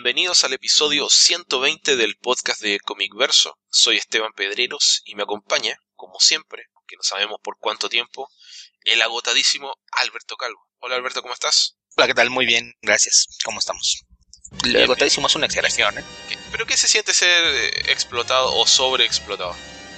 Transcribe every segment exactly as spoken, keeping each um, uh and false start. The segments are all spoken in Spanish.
Bienvenidos al episodio ciento veinte del podcast de Comic Verso. Soy Esteban Pedreros y me acompaña, como siempre, que no sabemos por cuánto tiempo, el agotadísimo Alberto Calvo. Hola Alberto, ¿cómo estás? Hola, ¿qué tal? Muy bien, gracias. ¿Cómo estamos? Lo agotadísimo es una exageración, ¿eh? ¿Qué? ¿Pero qué se siente ser explotado o sobreexplotado?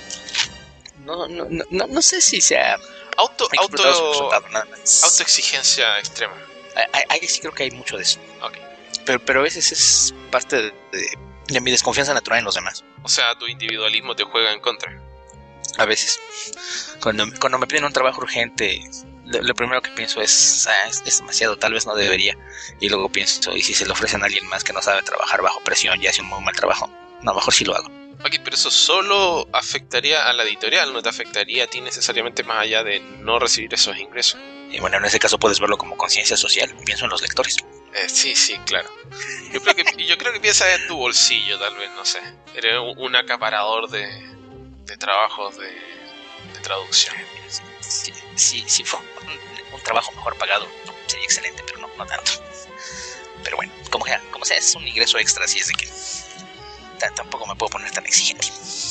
No, no, no, no, no sé si sea Auto, auto, nada más. Autoexigencia extrema. Ahí sí creo que hay mucho de eso. Ok. Pero, pero a veces es parte de, de, de mi desconfianza natural en los demás. O sea, tu individualismo te juega en contra. A veces. Cuando, cuando me piden un trabajo urgente, lo, lo primero que pienso es, ah, es, es demasiado, tal vez no debería. Y luego pienso, ¿y si se lo ofrecen a alguien más que no sabe trabajar bajo presión y hace un muy mal trabajo? No, mejor sí lo hago. Ok, pero eso solo afectaría a la editorial, no te afectaría a ti necesariamente más allá de no recibir esos ingresos. Y bueno, en ese caso puedes verlo como conciencia social. Pienso en los lectores. Eh, sí, sí, claro. Yo creo que yo creo que piensas en tu bolsillo, tal vez, no sé. Eres un acaparador de, de trabajos de, de traducción. Si, si, si fue un, un trabajo mejor pagado, sería excelente, pero no, no tanto. Pero bueno, como sea, como sea, es un ingreso extra, así es de que t- tampoco me puedo poner tan exigente.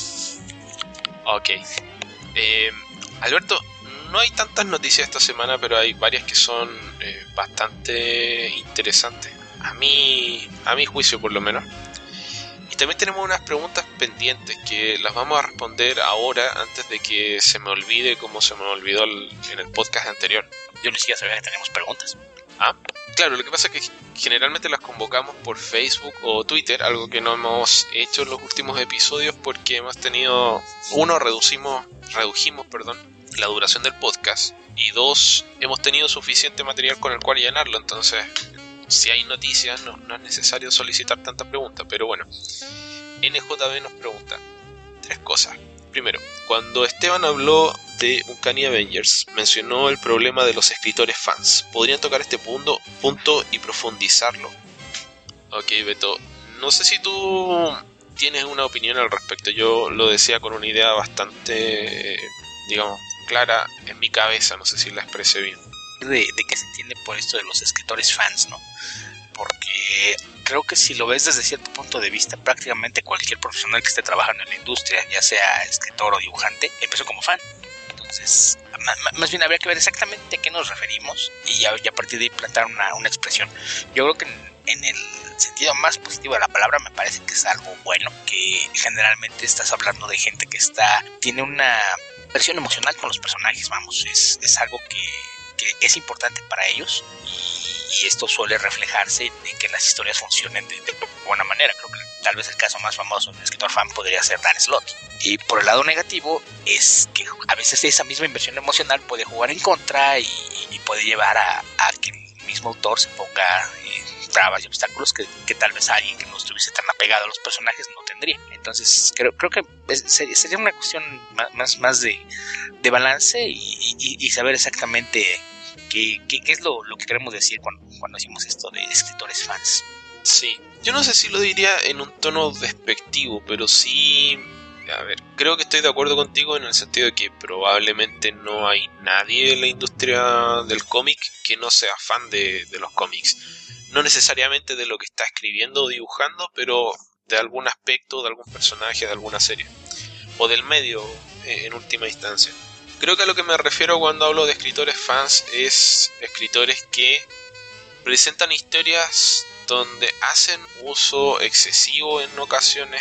Ok. Eh, Alberto, no hay tantas noticias esta semana, pero hay varias que son eh, bastante interesantes. A mí, a mi juicio por lo menos. Y también tenemos unas preguntas pendientes que las vamos a responder ahora antes de que se me olvide como se me olvidó el, en el podcast anterior. Yo ni siquiera sabía que tenemos preguntas. Ah, claro, lo que pasa es que generalmente las convocamos por Facebook o Twitter, algo que no hemos hecho en los últimos episodios porque hemos tenido, uno, reducimos, redujimos, perdón, la duración del podcast, y dos, hemos tenido suficiente material con el cual llenarlo, entonces si hay noticias no, no es necesario solicitar tantas preguntas. Pero bueno, N J B nos pregunta tres cosas. Primero, cuando Esteban habló de Uncanny Avengers, mencionó el problema de los escritores fans. ¿Podrían tocar este punto, punto y profundizarlo? Ok, Beto, no sé si tú tienes una opinión al respecto. Yo lo decía con una idea bastante, digamos, clara en mi cabeza, no sé si la expresé bien. De, de qué se entiende por esto de los escritores fans, ¿no? Porque creo que si lo ves desde cierto punto de vista, prácticamente cualquier profesional que esté trabajando en la industria, ya sea escritor o dibujante, empezó como fan. Entonces, m- más bien habría que ver exactamente a qué nos referimos y ya, ya a partir de ahí plantar una, una expresión. Yo creo que en, en el sentido más positivo de la palabra me parece que es algo bueno, que generalmente estás hablando de gente que está tiene una versión emocional con los personajes, vamos, es, es algo que, que es importante para ellos y, y esto suele reflejarse en que las historias funcionen de, de buena manera. Creo que tal vez el caso más famoso de un escritor fan podría ser Dan Slott. Y por el lado negativo es que a veces esa misma inversión emocional puede jugar en contra y, y puede llevar a, a que el mismo autor se ponga en trabas y obstáculos que, que tal vez alguien que no estuviese tan apegado a los personajes no tendría. Entonces creo, creo que es, sería una cuestión más, más de, de balance y, y, y saber exactamente qué, qué, qué es lo, lo que queremos decir cuando, cuando decimos esto de escritores fans. Sí, yo no sé si lo diría en un tono despectivo, pero sí, a ver, creo que estoy de acuerdo contigo en el sentido de que probablemente no hay nadie en la industria del cómic que no sea fan de, de los cómics. No necesariamente de lo que está escribiendo o dibujando, pero de algún aspecto, de algún personaje, de alguna serie. O del medio, eh, en última instancia. Creo que a lo que me refiero cuando hablo de escritores fans es escritores que presentan historias donde hacen uso excesivo en ocasiones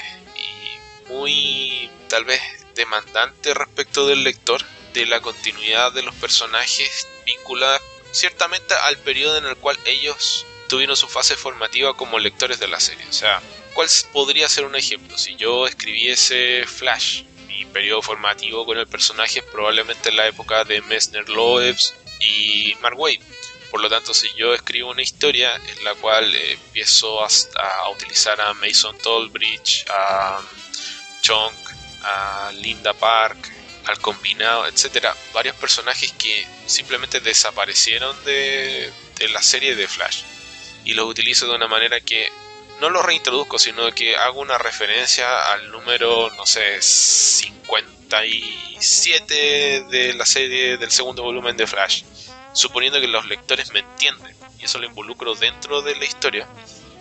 y muy, tal vez, demandante respecto del lector, de la continuidad de los personajes vinculada ciertamente al periodo en el cual ellos tuvieron su fase formativa como lectores de la serie. O sea, ¿cuál podría ser un ejemplo? Si yo escribiese Flash, mi periodo formativo con el personaje es probablemente en la época de Messner Loebs y Mark Waid. Por lo tanto, si yo escribo una historia en la cual eh, empiezo a, a utilizar a Mason Tolbridge, a Chunk, a Linda Park, al combinado, etcétera, varios personajes que simplemente desaparecieron de, de la serie de Flash, y los utilizo de una manera que no los reintroduzco, sino que hago una referencia al número, no sé, cincuenta y siete de la serie del segundo volumen de Flash, suponiendo que los lectores me entienden, y eso lo involucro dentro de la historia.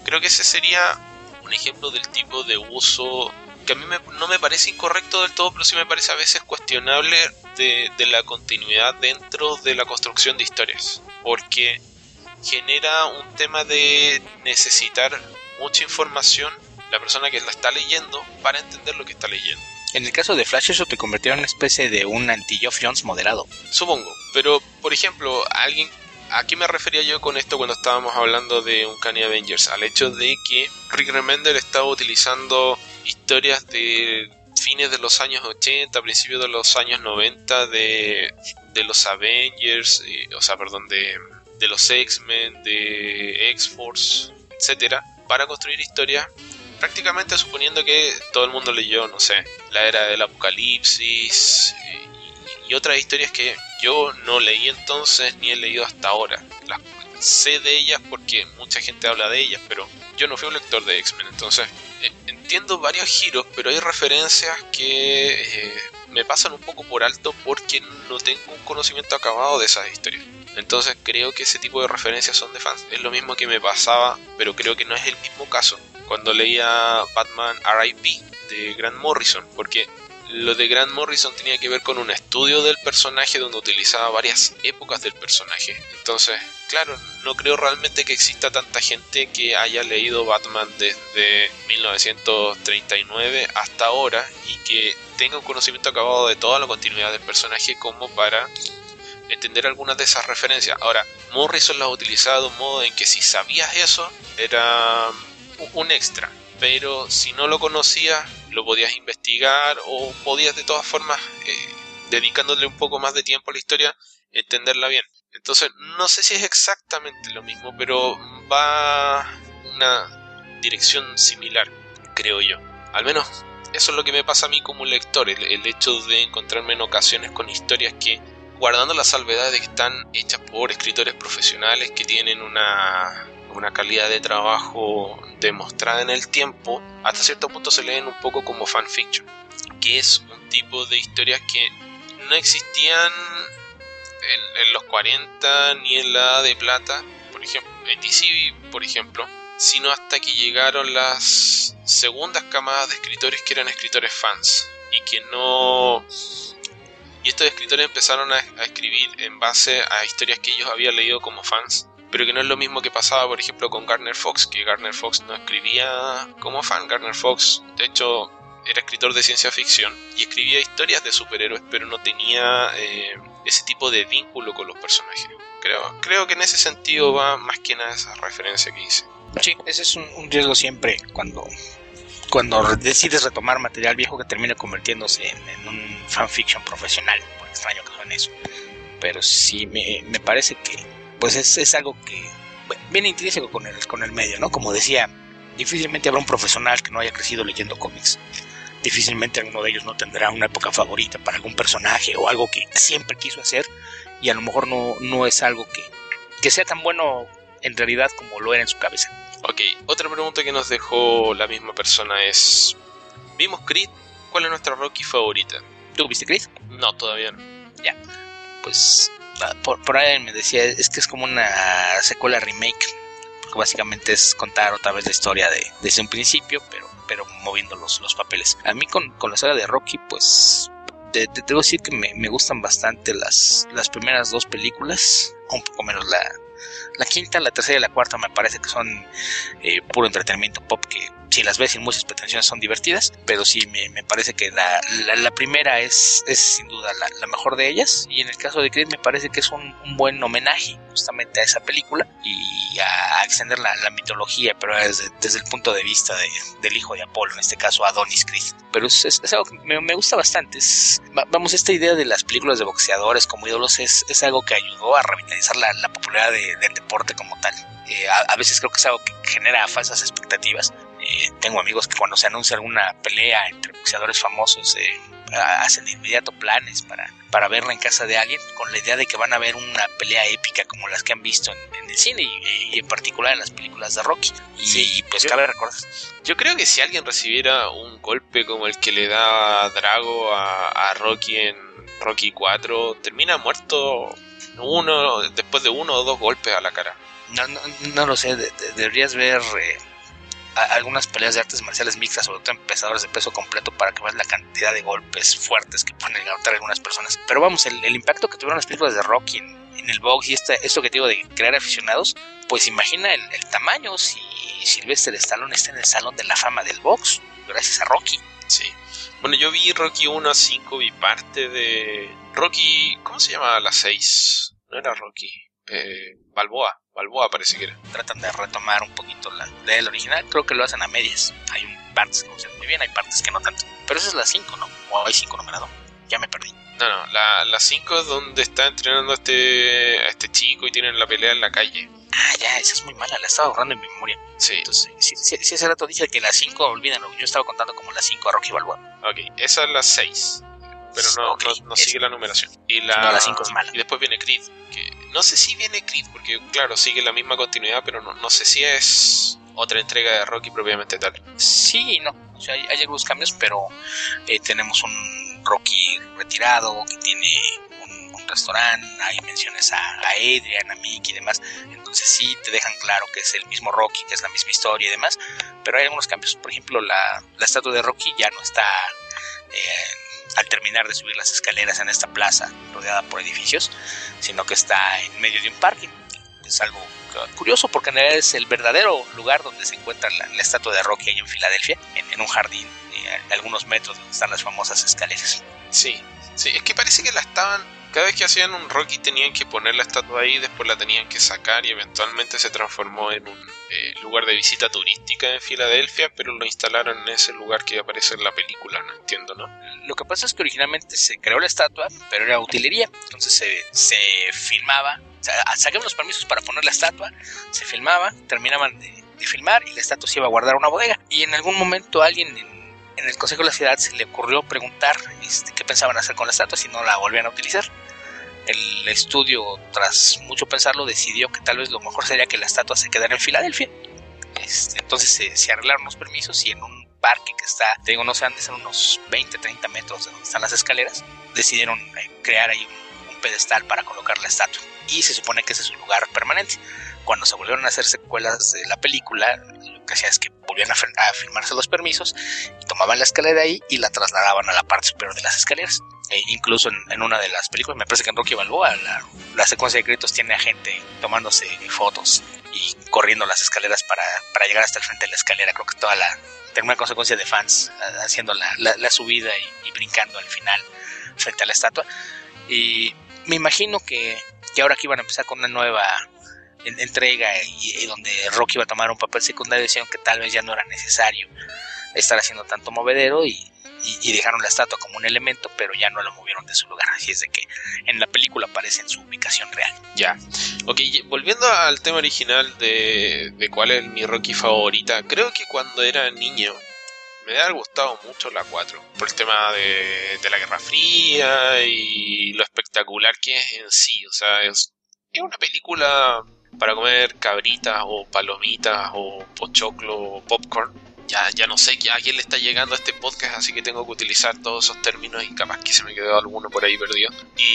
creo que ese sería un ejemplo del tipo de uso que a mí me, no me parece incorrecto del todo, pero sí me parece a veces cuestionable de, de la continuidad dentro de la construcción de historias, porque genera un tema de necesitar mucha información la persona que la está leyendo para entender lo que está leyendo. En el caso de Flash eso te convirtió en una especie de un anti-Geoff Johns moderado. Supongo, pero por ejemplo, alguien, ¿a qué me refería yo con esto cuando estábamos hablando de Uncanny Avengers? Al hecho de que Rick Remender estaba utilizando historias de fines de los años ochenta, principios de los años noventa de, de los Avengers, eh, o sea, perdón, de, de los X-Men, de X-Force, etcétera, para construir historias, prácticamente suponiendo que todo el mundo leyó, no sé, la era del apocalipsis eh, y, y otras historias que yo no leí entonces ni he leído hasta ahora. Las sé de ellas porque mucha gente habla de ellas, pero yo no fui un lector de X-Men, entonces eh, entiendo varios giros, pero hay referencias que eh, me pasan un poco por alto porque no tengo un conocimiento acabado de esas historias. Entonces creo que ese tipo de referencias son de fans. Es lo mismo que me pasaba, pero creo que no es el mismo caso cuando leía Batman R I P de Grant Morrison, porque lo de Grant Morrison tenía que ver con un estudio del personaje donde utilizaba varias épocas del personaje. Entonces, claro, no creo realmente que exista tanta gente que haya leído Batman desde mil novecientos treinta y nueve hasta ahora y que tenga un conocimiento acabado de toda la continuidad del personaje como para entender algunas de esas referencias. Ahora, Morrison las utilizaba de un modo en que si sabías eso era un extra, pero si no lo conocías lo podías investigar o podías de todas formas, eh, dedicándole un poco más de tiempo a la historia, entenderla bien. Entonces no sé si es exactamente lo mismo, pero va una dirección similar, creo yo. Al menos eso es lo que me pasa a mí como lector, el, el hecho de encontrarme en ocasiones con historias que, guardando la salvedad de que están hechas por escritores profesionales que tienen una, una calidad de trabajo demostrada en el tiempo, hasta cierto punto se leen un poco como fanfiction, que es un tipo de historias que no existían en, en los cuarenta ni en la Edad de Plata, por ejemplo, en D C, por ejemplo, sino hasta que llegaron las segundas camadas de escritores que eran escritores fans y que no... Y estos escritores empezaron a, a escribir en base a historias que ellos habían leído como fans, pero que no es lo mismo que pasaba, por ejemplo, con Gardner Fox, que Gardner Fox no escribía como fan. Gardner Fox, de hecho, era escritor de ciencia ficción y escribía historias de superhéroes, pero no tenía eh, ese tipo de vínculo con los personajes. Creo, creo que en ese sentido va más que nada esa referencia que hice. Sí, ese es un, un riesgo siempre cuando... cuando decides retomar material viejo que termina convirtiéndose en, en un fanfiction profesional, por extraño que suene eso. Pero sí me, me parece que pues es, es algo que viene intrínseco con el, con el medio, ¿no? Como decía, difícilmente habrá un profesional que no haya crecido leyendo cómics. Difícilmente alguno de ellos no tendrá una época favorita para algún personaje o algo que siempre quiso hacer y a lo mejor no, no es algo que, que sea tan bueno en realidad como lo era en su cabeza. Ok, otra pregunta que nos dejó la misma persona es... ¿Vimos Creed? ¿Cuál es nuestra Rocky favorita? ¿Tú viste Creed? No, todavía no. Ya, pues por, por ahí me decía, es que es como una secuela remake, porque básicamente es contar otra vez la historia de, desde un principio, pero, pero moviendo los, los papeles. A mí con, con la saga de Rocky, pues... Te, te debo decir que me, me gustan bastante las, las primeras dos películas, un poco menos la, la quinta, la tercera y la cuarta me parece que son eh, puro entretenimiento pop que si las ves sin muchas pretensiones son divertidas, pero sí me, me parece que la, la, la primera es, es sin duda la, la mejor de ellas, y en el caso de Creed me parece que es un, un buen homenaje justamente a esa película y a, a extender la, la mitología, pero desde, desde el punto de vista de, del hijo de Apolo, en este caso Adonis Creed. Pero es, es, es algo que me, me gusta bastante. Es, vamos, esta idea de las películas de boxeadores como ídolos es, es algo que ayudó a revitalizar la, la popularidad de, del deporte como tal. Eh, a, a veces creo que es algo que genera falsas expectativas. Eh, tengo amigos que cuando se anuncia alguna pelea entre boxeadores famosos eh, hacen de inmediato planes para, para verla en casa de alguien con la idea de que van a ver una pelea épica como las que han visto en, en el cine y, y en particular en las películas de Rocky. Y, sí, y pues yo, cabe recordar. Yo creo que si alguien recibiera un golpe como el que le da Drago a, a Rocky en Rocky cuatro, termina muerto uno después de uno o dos golpes a la cara. No, no, no lo sé, de, de, deberías ver... Eh, a, algunas peleas de artes marciales mixtas, sobre todo en pesadores de peso completo, para que veas la cantidad de golpes fuertes que pueden aguantar algunas personas. Pero vamos, el, el impacto que tuvieron las películas de Rocky en, en el box y este, esto que te digo de crear aficionados, pues imagina el, el tamaño si Sylvester Stallone está en el Salón de la Fama del box gracias a Rocky. Sí. Bueno, yo vi Rocky uno a cinco, vi parte de Rocky, ¿cómo se llama la seis? No era Rocky, eh, Balboa, Balboa parece que era. Tratan de retomar un poquito la idea del original, creo que lo hacen a medias. Hay un, partes que funcionan muy bien, hay partes que no tanto. Pero esa es la cinco, ¿no? O hay cinco numerado, ya me perdí. No, no, la, la cinco es donde está entrenando a este, a este chico y tienen la pelea en la calle. Ah, ya, esa es muy mala, la estaba borrando en mi memoria. Sí. Entonces, si, si, si ese rato dije que la cinco, olvídenlo, yo estaba contando como la cinco a Rocky Balboa. Ok, esa es la seis, pero no, okay, no, no sigue la numeración. Y la, no, la cinco es mala. Y después viene Creed, que no sé si viene Creed, porque claro, sigue la misma continuidad, pero no, no sé si es otra entrega de Rocky propiamente tal. Sí, no, o sea, hay, hay algunos cambios, pero eh, tenemos un Rocky retirado que tiene un, un restaurante, hay menciones a, a Adrian, a Mickey y demás, entonces sí te dejan claro que es el mismo Rocky, que es la misma historia y demás, pero hay algunos cambios. Por ejemplo, la, la estatua de Rocky ya no está eh, al terminar de subir las escaleras en esta plaza rodeada por edificios, sino que está en medio de un parking. Es algo curioso porque en realidad es el verdadero lugar donde se encuentra la, la estatua de Rocky ahí en Filadelfia, en, en un jardín eh, a algunos metros donde están las famosas escaleras. Sí, sí, es que parece que la estaban, cada vez que hacían un Rocky tenían que poner la estatua ahí, después la tenían que sacar y eventualmente se transformó en un eh, lugar de visita turística en Filadelfia, pero lo instalaron en ese lugar que aparece en la película, no entiendo, ¿no? Lo que pasa es que originalmente se creó la estatua, pero era utilería, entonces se, se filmaba. O sea, sacaban los permisos para poner la estatua, se filmaba, terminaban de, de filmar y la estatua se iba a guardar a una bodega. Y en algún momento a alguien en, en el Consejo de la Ciudad se le ocurrió preguntar este, qué pensaban hacer con la estatua si no la volvían a utilizar. El estudio, tras mucho pensarlo, decidió que tal vez lo mejor sería que la estatua se quedara en Filadelfia. Este, entonces se, se arreglaron los permisos y en un parque que está, te digo, no sé, han de ser unos veinte, treinta metros de donde están las escaleras, decidieron eh, crear ahí un, un pedestal para colocar la estatua. Y se supone que ese es su lugar permanente. Cuando se volvieron a hacer secuelas de la película, lo que hacía es que volvían a, a firmarse los permisos y tomaban la escalera ahí y la trasladaban a la parte superior de las escaleras. E incluso en, en una de las películas, me parece que en Rocky Balboa, la, la secuencia de créditos tiene a gente tomándose fotos y corriendo las escaleras para, para llegar hasta el frente de la escalera. Creo que toda la termina consecuencia de fans haciendo la, la, la subida y, y brincando al final frente a la estatua. Y me imagino que, que ahora que iban a empezar con una nueva en, entrega y, y donde Rocky iba a tomar un papel secundario, decían que tal vez ya no era necesario estar haciendo tanto movedero y, y, y dejaron la estatua como un elemento, pero ya no la movieron de su lugar. Así es de que en la película aparece en su ubicación real. Ya, ok, volviendo al tema original de, de cuál es mi Rocky favorita, creo que cuando era niño me ha gustado mucho la cuatro, por el tema de, de la Guerra Fría y lo espectacular que es en sí. O sea, es, es una película para comer cabritas o palomitas o pochoclo o popcorn. Ya, ya no sé a quién le está llegando a este podcast, así que tengo que utilizar todos esos términos y capaz que se me quedó alguno por ahí perdido.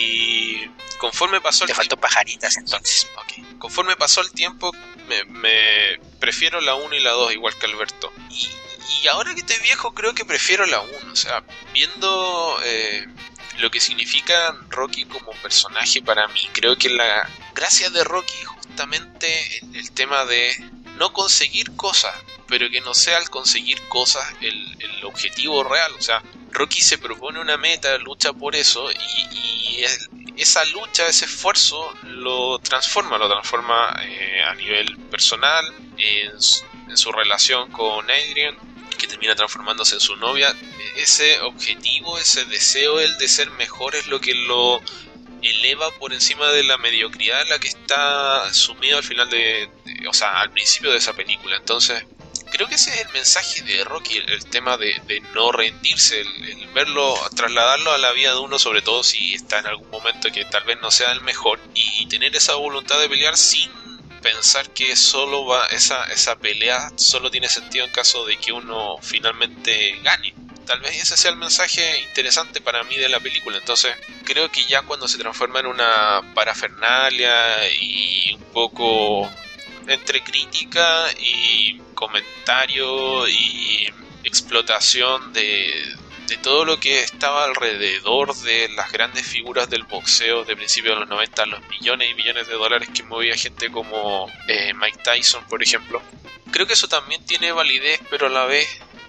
Y conforme pasó el Te faltó pajaritas entonces. Ok, conforme pasó el tiempo me, me prefiero la uno y la dos igual que Alberto. Y Y ahora que estoy viejo creo que prefiero la uno. O sea, viendo eh, lo que significa Rocky como personaje para mí, creo que la gracia de Rocky es justamente el, el tema de no conseguir cosas, pero que no sea al conseguir cosas el, el objetivo real. O sea, Rocky se propone una meta, lucha por eso y, y es, esa lucha, ese esfuerzo lo transforma, lo transforma eh, a nivel personal, en su, en su relación con Adrian, que termina transformándose en su novia. Ese objetivo, ese deseo el de ser mejor es lo que lo eleva por encima de la mediocridad en la que está sumido al final de, de o sea, al principio de esa película. Entonces creo que ese es el mensaje de Rocky, el, el tema de, de no rendirse, el, el verlo, trasladarlo a la vida de uno, sobre todo si está en algún momento que tal vez no sea el mejor, y tener esa voluntad de pelear sin pensar que solo va esa, esa pelea solo tiene sentido en caso de que uno finalmente gane. Tal vez ese sea el mensaje interesante para mí de la película. Entonces creo que ya cuando se transforma en una parafernalia y un poco entre crítica y comentario y explotación de, de todo lo que estaba alrededor de las grandes figuras del boxeo de principios de los noventa, los millones y millones de dólares que movía gente como eh, Mike Tyson, por ejemplo. Creo que eso también tiene validez, pero a la vez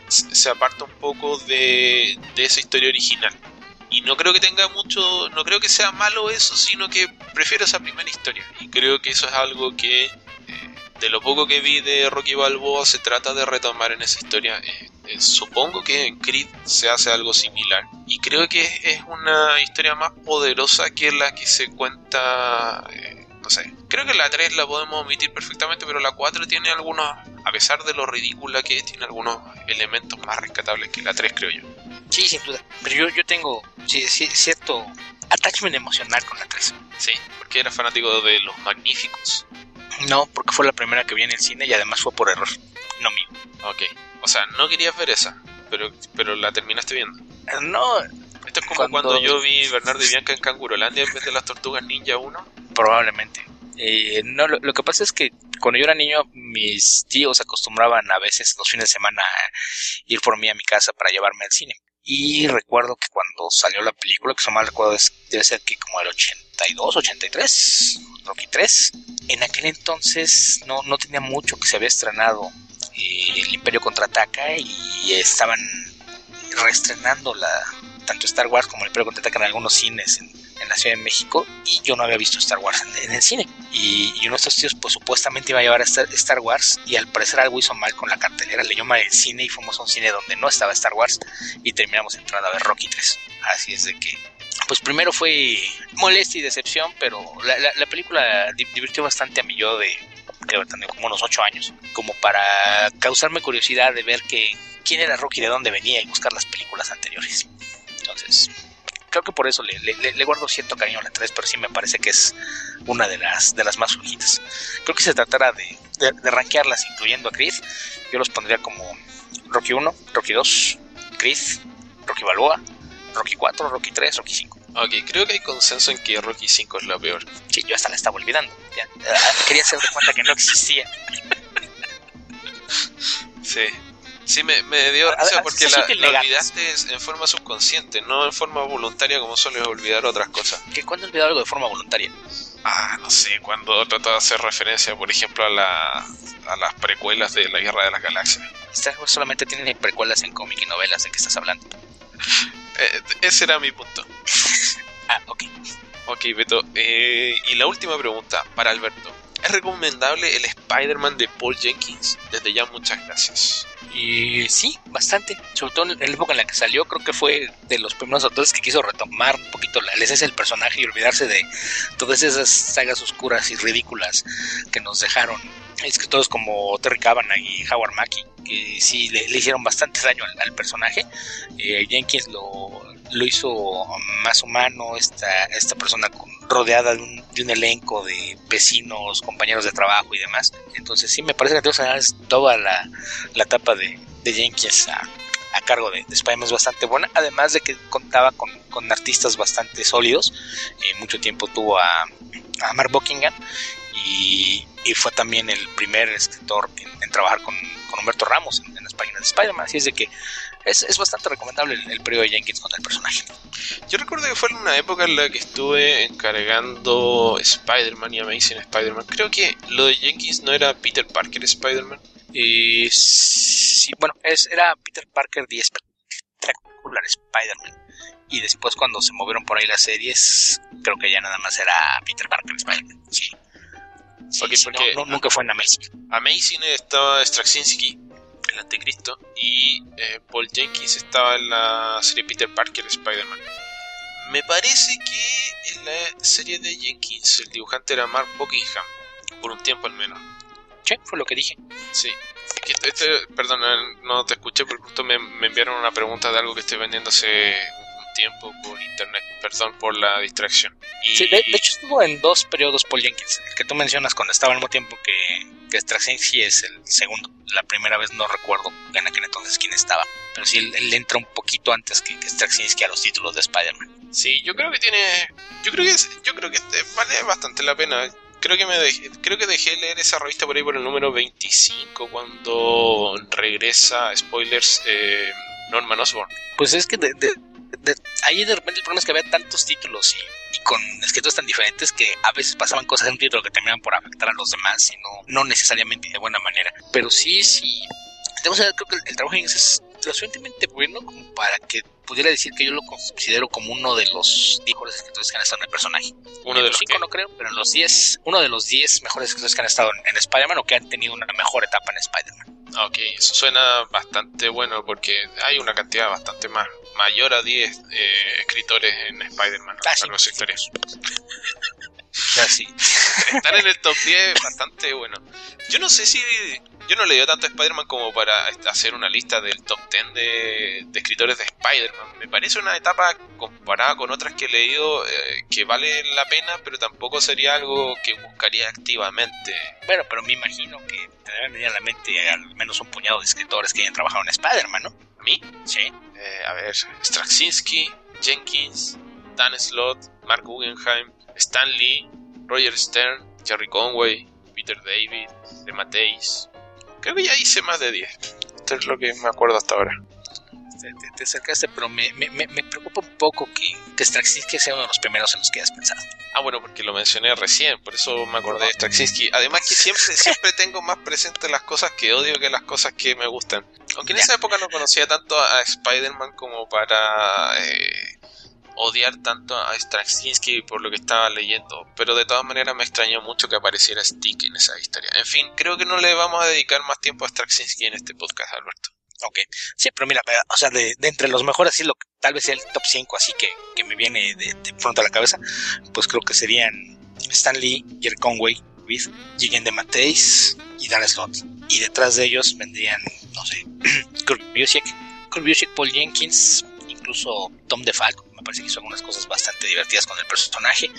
se aparta un poco de, de esa historia original. Y no creo que tenga mucho, no creo que sea malo eso, sino que prefiero esa primera historia. Y creo que eso es algo que, eh, de lo poco que vi de Rocky Balboa, se trata de retomar en esa historia. Eh, eh, supongo que en Creed se hace algo similar. Y creo que es, es una historia más poderosa que la que se cuenta... Eh, no sé, creo que la tres la podemos omitir perfectamente, pero la cuatro tiene algunos, a pesar de lo ridícula que es, tiene algunos elementos más rescatables que la tres, creo yo. Sí, sin duda. Pero yo, yo tengo sí, sí, cierto attachment emocional con la tres. Sí, porque era fanático de Los Magníficos. No, porque fue la primera que vi en el cine y además fue por error, no mío. Ok, o sea, no querías ver esa, pero, pero la terminaste viendo. No. Esto es como cuando, cuando yo vi Bernardo y Bianca en Cangurolandia en vez de las Tortugas Ninja uno. Probablemente. Eh, no, lo, lo que pasa es que cuando yo era niño, mis tíos acostumbraban a veces los fines de semana a ir por mí a mi casa para llevarme al cine. Y recuerdo que cuando salió la película, que si mal recuerdo es, debe ser que como el ochenta y dos, ochenta y tres, Rocky tres, en aquel entonces no, no tenía mucho que se había estrenado eh, El Imperio Contraataca y estaban reestrenando la, tanto Star Wars como El Imperio Contraataca en algunos cines en, en la Ciudad de México, y yo no había visto Star Wars en, en el cine. Y, y uno de estos tíos pues supuestamente iba a llevar a Star, Star Wars, y al parecer algo hizo mal con la cartelera, leyó mal el cine y fuimos a un cine donde no estaba Star Wars y terminamos entrando a ver Rocky tres. Así es de que pues primero fue molestia y decepción, pero la, la, la película divirtió bastante a mi yo de que tenía como unos ocho años, como para causarme curiosidad de ver que quién era Rocky, de dónde venía, y buscar las películas anteriores. Entonces creo que por eso le, le, le guardo cierto cariño a la tres, pero sí me parece que es una de las de las más flojitas. Creo que si se tratara de, de, de rankearlas incluyendo a Creed, yo los pondría como Rocky uno, Rocky dos, Creed, Rocky Balboa, Rocky cuatro, Rocky tres, Rocky cinco. Ok, creo que hay consenso en que Rocky cinco es la peor. Sí, yo hasta la estaba olvidando. Ya, uh, quería hacer de cuenta que no existía. Sí. Sí, me, me dio risa porque la, la olvidaste en forma subconsciente, no en forma voluntaria como sueles olvidar otras cosas. ¿Que cuándo he olvidado algo de forma voluntaria? Ah, no sé, cuando trato de hacer referencia, por ejemplo, a, la, a las precuelas de la Guerra de las Galaxias. Star Wars solamente tiene precuelas en cómic y novelas, ¿de qué estás hablando? Eh, ese era mi punto. Ah, ok. Ok, Beto. Eh, y la última pregunta para Alberto. ¿Es recomendable el Spider-Man de Paul Jenkins? Desde ya, muchas gracias. Y sí, bastante. Sobre todo en la época en la que salió, creo que fue de los primeros autores que quiso retomar un poquito la esencia del personaje y olvidarse de todas esas sagas oscuras y ridículas que nos dejaron escritores como Terry Cavanagh y Howard Mackie, que sí le, le hicieron bastante daño al, al personaje. eh, Jenkins lo, lo hizo más humano, esta, esta persona con, rodeada de un, de un elenco de vecinos, compañeros de trabajo y demás. Entonces sí, me parece que entonces toda la, la etapa de, de Jenkins a, a cargo de, de Spider-Man es bastante buena, además de que contaba con, con artistas bastante sólidos. Eh, mucho tiempo tuvo a, a Mark Buckingham, y, y fue también el primer escritor en, en trabajar con, con Humberto Ramos en, en las páginas de Spider-Man, así es de que es, es bastante recomendable el, el periodo de Jenkins con el personaje. Yo recuerdo que fue en una época en la que estuve encargando Spider-Man y Amazing Spider-Man. Creo que lo de Jenkins no era Peter Parker Spider-Man. Y sí, bueno, es, era Peter Parker The Spectacular Spider-Man. Y después, cuando se movieron por ahí las series, creo que ya nada más era Peter Parker Spider-Man. Sí. Sí, okay, sí, porque no, no, nunca fue en Amazing. Amazing estaba Straczynski, el anticristo, y eh, Paul Jenkins estaba en la serie Peter Parker Spider-Man. Me parece que en la serie de Jenkins el dibujante era Mark Buckingham, por un tiempo al menos. Sí, fue lo que dije. Sí. Este, este, perdón, no te escuché, porque justo me, me enviaron una pregunta de algo que estoy vendiendo hace un tiempo por internet. Perdón por la distracción. Y... Sí, de, de hecho estuvo en dos periodos Paul Jenkins. El que tú mencionas cuando estaba al mismo tiempo que, que Straczynski es el segundo. La primera vez no recuerdo en aquel entonces quién estaba, pero sí, él, él entra un poquito antes que, que Straczynski a los títulos de Spider-Man. Sí, yo creo que tiene... Yo creo que, yo creo que este vale bastante la pena. creo que me dejé, creo que dejé leer esa revista por ahí por el número veinticinco, cuando regresa, spoilers, eh, Norman Osborn. Pues es que de, de, de, ahí de repente el problema es que había tantos títulos y, y con escritos tan diferentes que a veces pasaban cosas en un título que terminaban por afectar a los demás y no, no necesariamente de buena manera. Pero sí, sí, creo que el, el trabajo en inglés es lo suficientemente bueno como para que pudiera decir que yo lo considero como uno de los diez mejores escritores que han estado en el personaje. Uno de los cinco no creo, pero en los diez, uno de los diez mejores escritores que han estado en, en Spider-Man o que han tenido una mejor etapa en Spider-Man. Ok, eso suena bastante bueno porque hay una cantidad bastante más mayor a diez eh, escritores en Spider-Man ah, a sí, lo largo de su historia. Ya sí. Estar en el top diez es bastante bueno. Yo no sé si... Yo no he leído tanto Spider-Man como para hacer una lista del top diez de, de escritores de Spider-Man. Me parece una etapa comparada con otras que he leído eh, que vale la pena, pero tampoco sería algo que buscaría activamente. Bueno, pero me imagino que te deben venir a la mente al menos un puñado de escritores que hayan trabajado en Spider-Man, ¿no? ¿A mí? Sí. Eh, a ver, Straczynski, Jenkins, Dan Slott, Mark Guggenheim, Stan Lee, Roger Stern, Jerry Conway, Peter David, De Matteis. Creo que ya hice más de diez. Esto es lo que me acuerdo hasta ahora. Te, te, te acercaste, pero me, me, me preocupa un poco que, que Straczynski sea uno de los primeros en los que has pensado. Ah, bueno, porque lo mencioné recién, por eso me acordé de Straczynski. Además que siempre, siempre tengo más presentes las cosas que odio que las cosas que me gustan. Aunque en ya. esa época no conocía tanto a Spider-Man como para... Eh, odiar tanto a Straczynski por lo que estaba leyendo, pero de todas maneras me extrañó mucho que apareciera Stick en esa historia. En fin, creo que no le vamos a dedicar más tiempo a Straczynski en este podcast, Alberto. Ok, sí, pero mira, o sea, de, de entre los mejores, sí, lo que tal vez sea el top cinco, así que, que me viene de, de pronto a la cabeza, pues creo que serían Stan Lee, Jerry Conway, Gillian de Matteis y Dan Slott. Y detrás de ellos vendrían, no sé, Kurt Busiek, Kurt Busiek, Paul Jenkins, incluso Tom DeFalco. Me parece que hizo algunas cosas bastante divertidas con el personaje.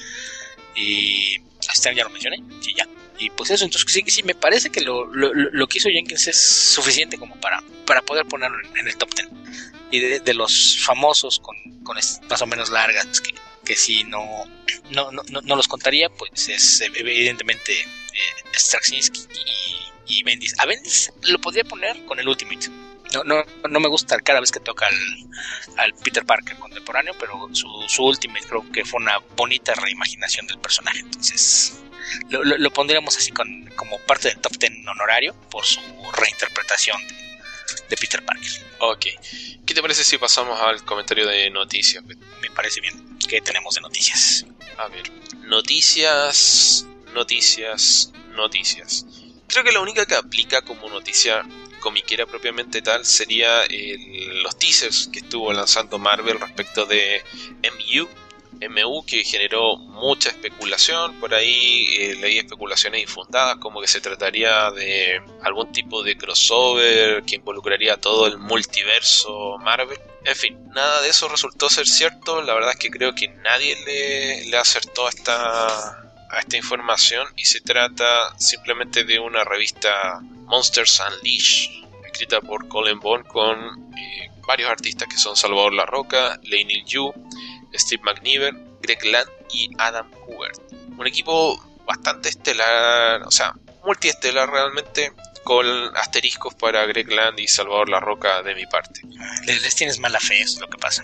Y hasta ya lo mencioné, sí, ya. Y pues eso, entonces sí, sí me parece que lo, lo, lo que hizo Jenkins es suficiente como para, para poder ponerlo en, en el top diez. Y de, de los famosos con, con más o menos largas, que, que sí no, no, no, no los contaría, pues es evidentemente eh, Straczynski y, y Bendis. A Bendis lo podría poner con el Ultimate. No, no, no me gusta cada vez que toca al, al Peter Parker contemporáneo, pero su, su Ultimate creo que fue una bonita reimaginación del personaje. Entonces lo, lo, lo pondríamos así con, como parte del top diez honorario por su reinterpretación de, de Peter Parker. Ok, ¿qué te parece si pasamos al comentario de noticias? Me parece bien. ¿Qué tenemos de noticias? A ver, noticias, noticias, noticias. Creo que la única que aplica como noticia comiquera propiamente tal sería el, los teasers que estuvo lanzando Marvel respecto de M U, M U que generó mucha especulación. Por ahí eh, leí especulaciones infundadas como que se trataría de algún tipo de crossover que involucraría todo el multiverso Marvel. En fin, nada de eso resultó ser cierto. La verdad es que creo que nadie le, le acertó a esta, a esta información y se trata simplemente de una revista Monsters Unleashed, escrita por Colin Bond con eh, varios artistas que son Salvador La Roca, Leinil Yu, Steve McNiven, Greg Land y Adam Kubert. Un equipo bastante estelar, o sea, multiestelar realmente, con asteriscos para Greg Land y Salvador La Roca de mi parte. Les, les tienes mala fe, es lo que pasa.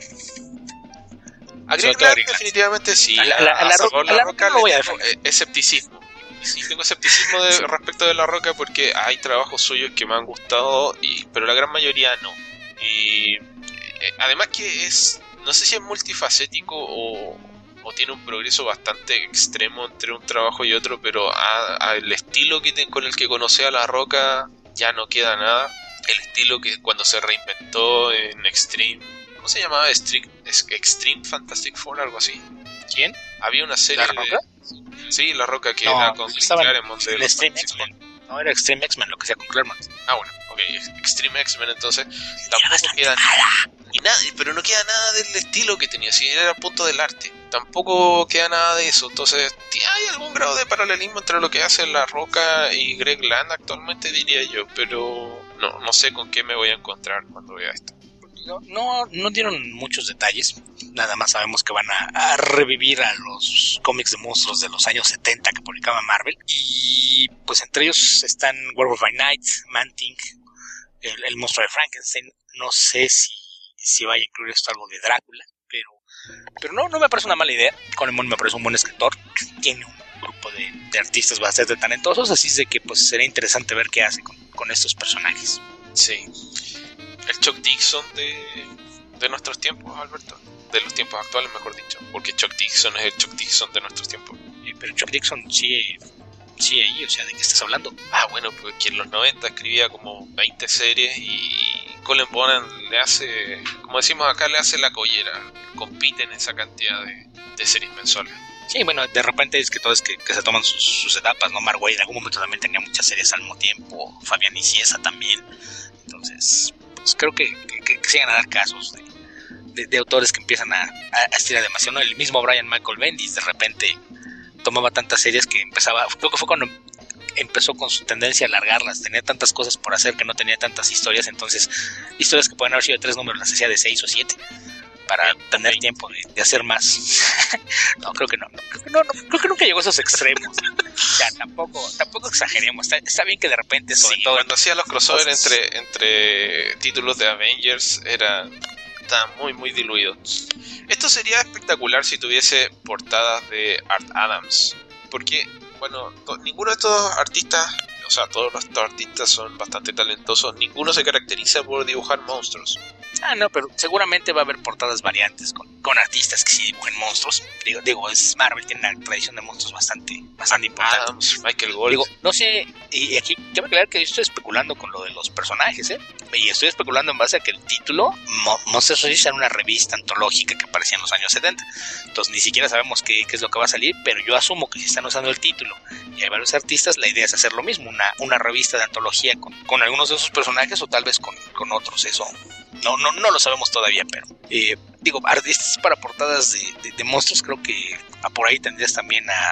A Greg Land definitivamente sí, a, la, a, a, a Salvador La, La Roca, Roca le tengo eh, escepticismo. Sí, tengo escepticismo de, sí. respecto de La Roca porque hay trabajos suyos que me han gustado, y, pero la gran mayoría no. Y eh, además que es, no sé si es multifacético o, o tiene un progreso bastante extremo entre un trabajo y otro, pero a, a el estilo que ten, con el que conocí a La Roca ya no queda nada. El estilo que cuando se reinventó en Extreme, ¿cómo se llamaba? Extreme, Extreme Fantastic Four, algo así. ¿Quién? Había una serie ¿La Roca? de... Sí, La Roca que no, era con Clint Claremont de los Extreme X-Men. No, era Extreme X-Men, lo que sea con Claremont. Ah, bueno, ok, Extreme X-Men, entonces tampoco queda nada. Y nada, pero no queda nada del estilo que tenía, si era el punto del arte. Tampoco queda nada de eso. Entonces, hay algún grado de paralelismo entre lo que hace La Roca y Greg Land actualmente, diría yo, pero no, no sé con qué me voy a encontrar cuando vea esto. No, no, no dieron muchos detalles. Nada más sabemos que van a, a revivir a los cómics de monstruos de los años setenta que publicaba Marvel. Y pues entre ellos están Werewolf by Night, Man-Thing, el, el monstruo de Frankenstein. No sé si, si vaya a incluir esto algo de Drácula, pero, pero no, no me parece una mala idea. Coleman me parece un buen escritor. Tiene un grupo de, de artistas bastante talentosos, así es de que pues sería interesante ver qué hace con, con estos personajes. Sí. El Chuck Dixon de, de nuestros tiempos, Alberto. De los tiempos actuales, mejor dicho. Porque Chuck Dixon es el Chuck Dixon de nuestros tiempos. Eh, pero Chuck Dixon sigue, sigue ahí, o sea, ¿de qué estás hablando? Ah, bueno, porque en los noventa escribía como veinte series y Colin Bonan le hace, como decimos acá, le hace la collera. Compite en esa cantidad de, de series mensuales. Sí, bueno, de repente es que todos que, que se toman sus, sus etapas, ¿no? Mark Waid en algún momento también tenía muchas series al mismo tiempo, Fabián Nicieza también. Entonces, pues creo que, que, que sigan a dar casos de, de, de autores que empiezan a, a estirar demasiado, ¿no? El mismo Brian Michael Bendis de repente tomaba tantas series que empezaba, creo que fue cuando empezó con su tendencia a alargarlas, tenía tantas cosas por hacer que no tenía tantas historias, entonces historias que pueden haber sido de tres números las hacía de seis o siete para tener sí. tiempo de, de hacer más. no, creo que no, no, creo que no, no, creo que nunca llegó a esos extremos. Ya, tampoco, tampoco exageremos. Está, está bien que de repente, sobre sí, todo cuando hacía los crossover entre, entre títulos de Avengers, era está muy, muy diluido. Esto sería espectacular si tuviese portadas de Art Adams, porque, bueno, to, ninguno de estos artistas, o sea, todos estos artistas son bastante talentosos, ninguno se caracteriza por dibujar monstruos. Ah, no, pero seguramente va a haber portadas variantes con, con artistas que sí dibujen monstruos. Digo, digo, es Marvel, tiene una tradición de monstruos bastante, bastante importante. Adams, Michael Gold. Digo, no sé, y aquí quiero aclarar que yo estoy especulando con lo de los personajes, ¿eh? Y estoy especulando en base a que el título, Mo- Monsters Unleashed, era una revista antológica que aparecía en los años setenta. Entonces ni siquiera sabemos qué, qué es lo que va a salir, pero yo asumo que si están usando el título y hay varios artistas, la idea es hacer lo mismo, una, una revista de antología con, con algunos de esos personajes o tal vez con, con otros, eso... No, no, no lo sabemos todavía, pero eh, digo, artistas para portadas de, de, de monstruos, creo que a por ahí tendrías también a,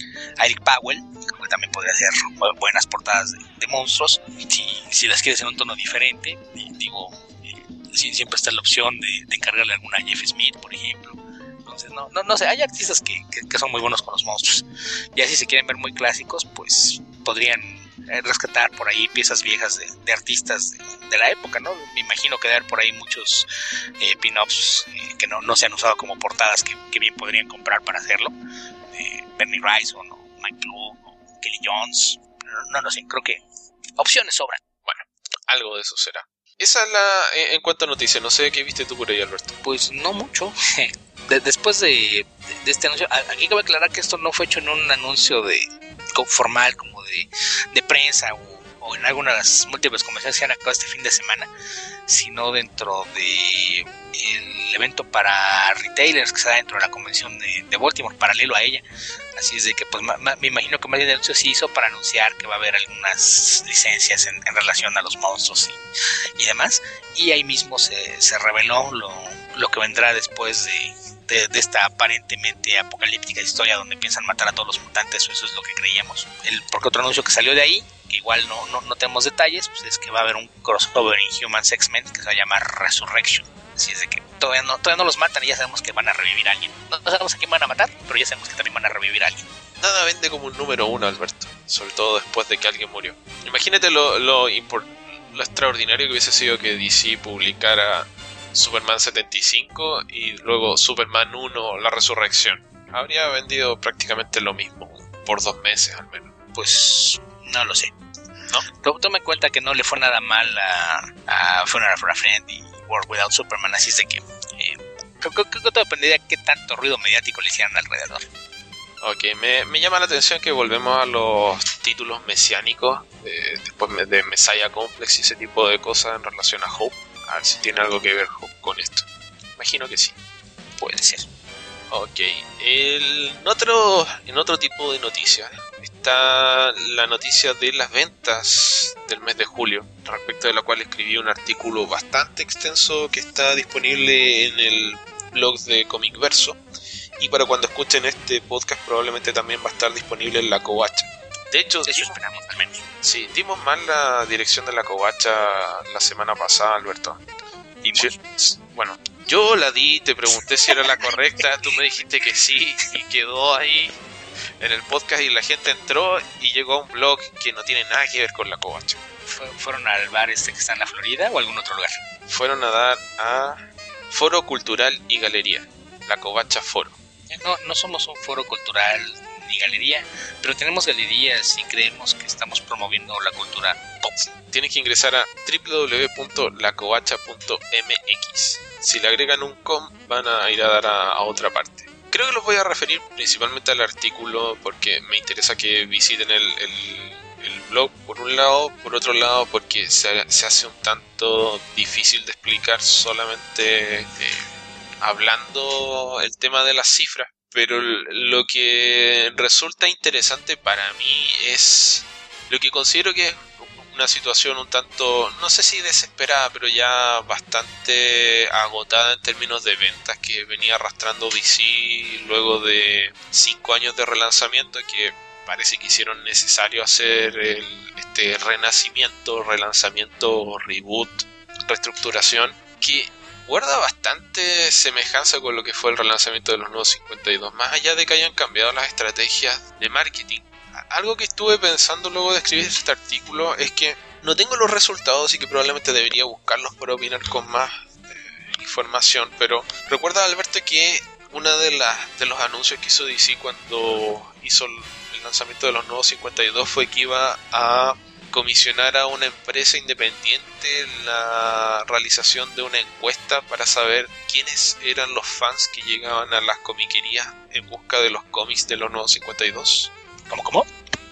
a Eric Powell, que también podría hacer buenas portadas de, de monstruos, si, si las quieres en un tono diferente. Digo, eh, si, siempre está la opción de, de encargarle alguna a Jeff Smith, por ejemplo. Entonces, no, no, no sé, hay artistas que, que, que son muy buenos con los monstruos. Ya si se quieren ver muy clásicos, pues podrían rescatar por ahí piezas viejas de, de artistas de, de la época, ¿no? Me imagino que debe haber por ahí muchos eh, pin-ups eh, que no, no se han usado como portadas que, que bien podrían comprar para hacerlo. Eh, Bernie Wrightson, o Mike Club, o Kelly Jones, no, no lo sé, creo que opciones sobran. Bueno, algo de eso será. Esa es la, en, en cuanto a noticias, no sé qué viste tú por ahí, Alberto. Pues no mucho. de, después de, de, de este anuncio, aquí cabe aclarar que esto no fue hecho en un anuncio de formal como de, de prensa o, o en algunas múltiples convenciones que han acabado este fin de semana, sino dentro de el evento para retailers que se da dentro de la convención de, de Baltimore, paralelo a ella. Así es de que pues ma, ma, me imagino que más bien el anuncio se hizo para anunciar que va a haber algunas licencias en, en relación a los monstruos y, y demás, y ahí mismo se, se reveló lo, lo que vendrá después de De, de esta aparentemente apocalíptica historia donde piensan matar a todos los mutantes, o eso es lo que creíamos. El, porque otro anuncio que salió de ahí, que igual no, no, no tenemos detalles, pues es que va a haber un crossover en Humans X-Men que se va a llamar Resurrection. Así es de que todavía no, todavía no los matan y ya sabemos que van a revivir a alguien. No, no sabemos a quién van a matar, pero ya sabemos que también van a revivir a alguien. Nada vende como un número uno, Alberto, sobre todo después de que alguien murió. Imagínate lo, lo, import, lo extraordinario que hubiese sido que D C publicara Superman setenta y cinco y luego Superman uno, La Resurrección. Habría vendido prácticamente lo mismo por dos meses al menos. Pues no lo sé, ¿no? Pero tome en cuenta que no le fue nada mal a, a Funeral for a Friend y World Without Superman, así es de que eh, creo, creo, creo que todo dependería de qué tanto ruido mediático le hicieran alrededor. Ok, me, me llama la atención que volvemos a los títulos mesiánicos, eh, después de Messiah Complex y ese tipo de cosas en relación a Hope. A ver si tiene algo que ver con esto. Imagino que sí. Puede ser. Ok. El, en, otro, en otro tipo de noticias está la noticia de las ventas del mes de julio, respecto de la cual escribí un artículo bastante extenso que está disponible en el blog de Comic Verso. Y para cuando escuchen este podcast probablemente también va a estar disponible en la Covacha. De hecho, eso dimos, esperamos al menos. Sí, dimos mal la dirección de la Covacha la semana pasada, Alberto. Y dimos. Sí. Bueno, yo la di, te pregunté si era la correcta, tú me dijiste que sí y quedó ahí en el podcast y la gente entró y llegó a un blog que no tiene nada que ver con la covacha. ¿Fueron al bar este que está en la Florida o algún otro lugar? Fueron a dar a Foro Cultural y Galería, la Covacha Foro. No, no somos un foro cultural ni galería, pero tenemos galerías y creemos que estamos promoviendo la cultura pop. Tienes que ingresar a doble u doble u doble u punto la covacha punto m x. Si le agregan un com, van a ir a dar a, a otra parte. Creo que los voy a referir principalmente al artículo porque me interesa que visiten el, el, el blog, por un lado, por otro lado porque se, se hace un tanto difícil de explicar solamente eh, hablando el tema de las cifras. Pero lo que resulta interesante para mí es lo que considero que es una situación un tanto, no sé si desesperada, pero ya bastante agotada en términos de ventas que venía arrastrando D C luego de cinco años de relanzamiento, que parece que hicieron necesario hacer el, este renacimiento, relanzamiento, reboot, reestructuración, que guarda bastante semejanza con lo que fue el relanzamiento de los nuevos cincuenta y dos, más allá de que hayan cambiado las estrategias de marketing. Algo que estuve pensando luego de escribir este artículo es que no tengo los resultados y que probablemente debería buscarlos para opinar con más eh, información, pero recuerda, Alberto, que una de las de los anuncios que hizo D C cuando hizo el, el lanzamiento de los nuevos cincuenta y dos fue que iba a comisionar a una empresa independiente la realización de una encuesta para saber quiénes eran los fans que llegaban a las comiquerías en busca de los cómics de los nuevos cincuenta y dos. ¿Cómo, cómo?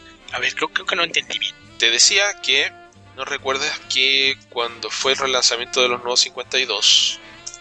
A ver, creo, creo que no entendí bien. Te decía que no recuerdas que cuando fue el relanzamiento de los nuevos cincuenta y dos,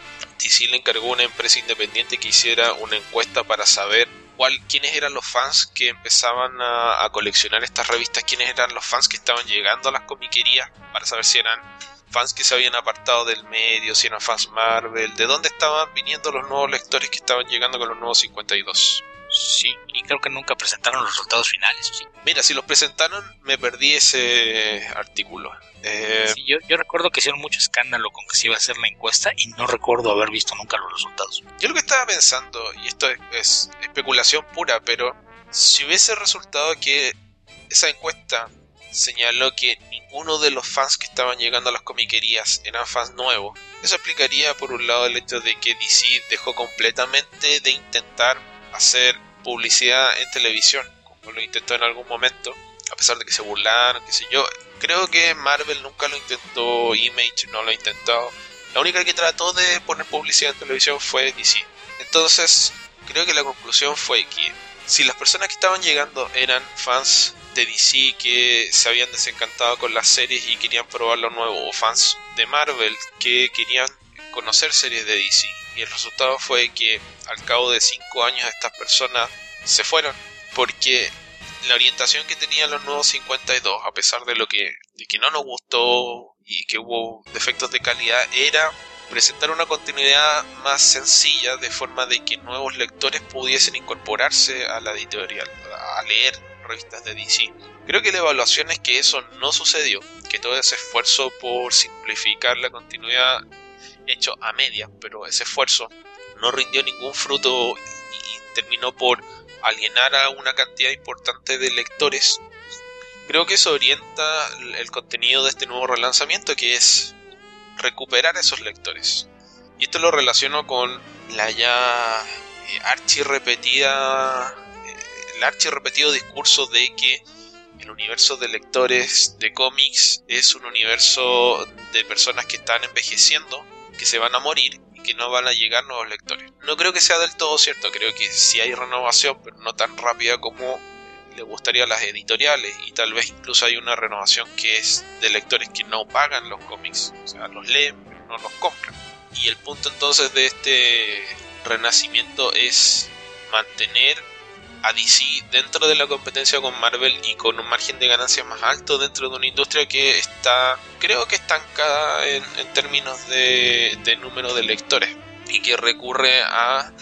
D C le encargó a una empresa independiente que hiciera una encuesta para saber cuál, quiénes eran los fans que empezaban a, a coleccionar estas revistas, quiénes eran los fans que estaban llegando a las comiquerías, para saber si eran fans que se habían apartado del medio, si eran fans Marvel, de dónde estaban viniendo los nuevos lectores que estaban llegando con los nuevos cincuenta y dos. Sí, y creo que nunca presentaron los resultados finales, ¿sí? Mira, si los presentaron, me perdí ese artículo. Eh... Sí, yo, yo recuerdo que hicieron mucho escándalo con que se iba a hacer la encuesta y no recuerdo haber visto nunca los resultados. Yo lo que estaba pensando, y esto es, es especulación pura, pero si hubiese resultado que esa encuesta señaló que ninguno de los fans que estaban llegando a las comiquerías eran fans nuevos, eso explicaría por un lado el hecho de que D C dejó completamente de intentar hacer publicidad en televisión, como lo intentó en algún momento, a pesar de que se burlaron, qué sé yo. Creo que Marvel nunca lo intentó, Image no lo ha intentado. La única que trató de poner publicidad en televisión fue D C. Entonces, creo que la conclusión fue que si las personas que estaban llegando eran fans de D C que se habían desencantado con las series y querían probar lo nuevo, o fans de Marvel que querían conocer series de D C, y el resultado fue que al cabo de cinco años estas personas se fueron porque la orientación que tenían los nuevos cincuenta y dos, a pesar de lo que, de que no nos gustó y que hubo defectos de calidad, era presentar una continuidad más sencilla, de forma de que nuevos lectores pudiesen incorporarse a la editorial, a leer revistas de D C. Creo que la evaluación es que eso no sucedió, que todo ese esfuerzo por simplificar la continuidad hecho a medias, pero ese esfuerzo no rindió ningún fruto y terminó por alienar a una cantidad importante de lectores. Creo que eso orienta el contenido de este nuevo relanzamiento, que es recuperar a esos lectores. Y esto lo relaciono con la ya eh, archirrepetida eh, el archirrepetido discurso de que el universo de lectores de cómics es un universo de personas que están envejeciendo, que se van a morir y que no van a llegar nuevos lectores. No creo que sea del todo cierto, creo que sí hay renovación, pero no tan rápida como le gustaría a las editoriales, y tal vez incluso hay una renovación que es de lectores que no pagan los cómics, o sea, los leen pero no los compran. Y el punto entonces de este renacimiento es mantener a D C dentro de la competencia con Marvel y con un margen de ganancia más alto dentro de una industria que está, creo que estancada en, en términos de, de número de lectores, y que recurre a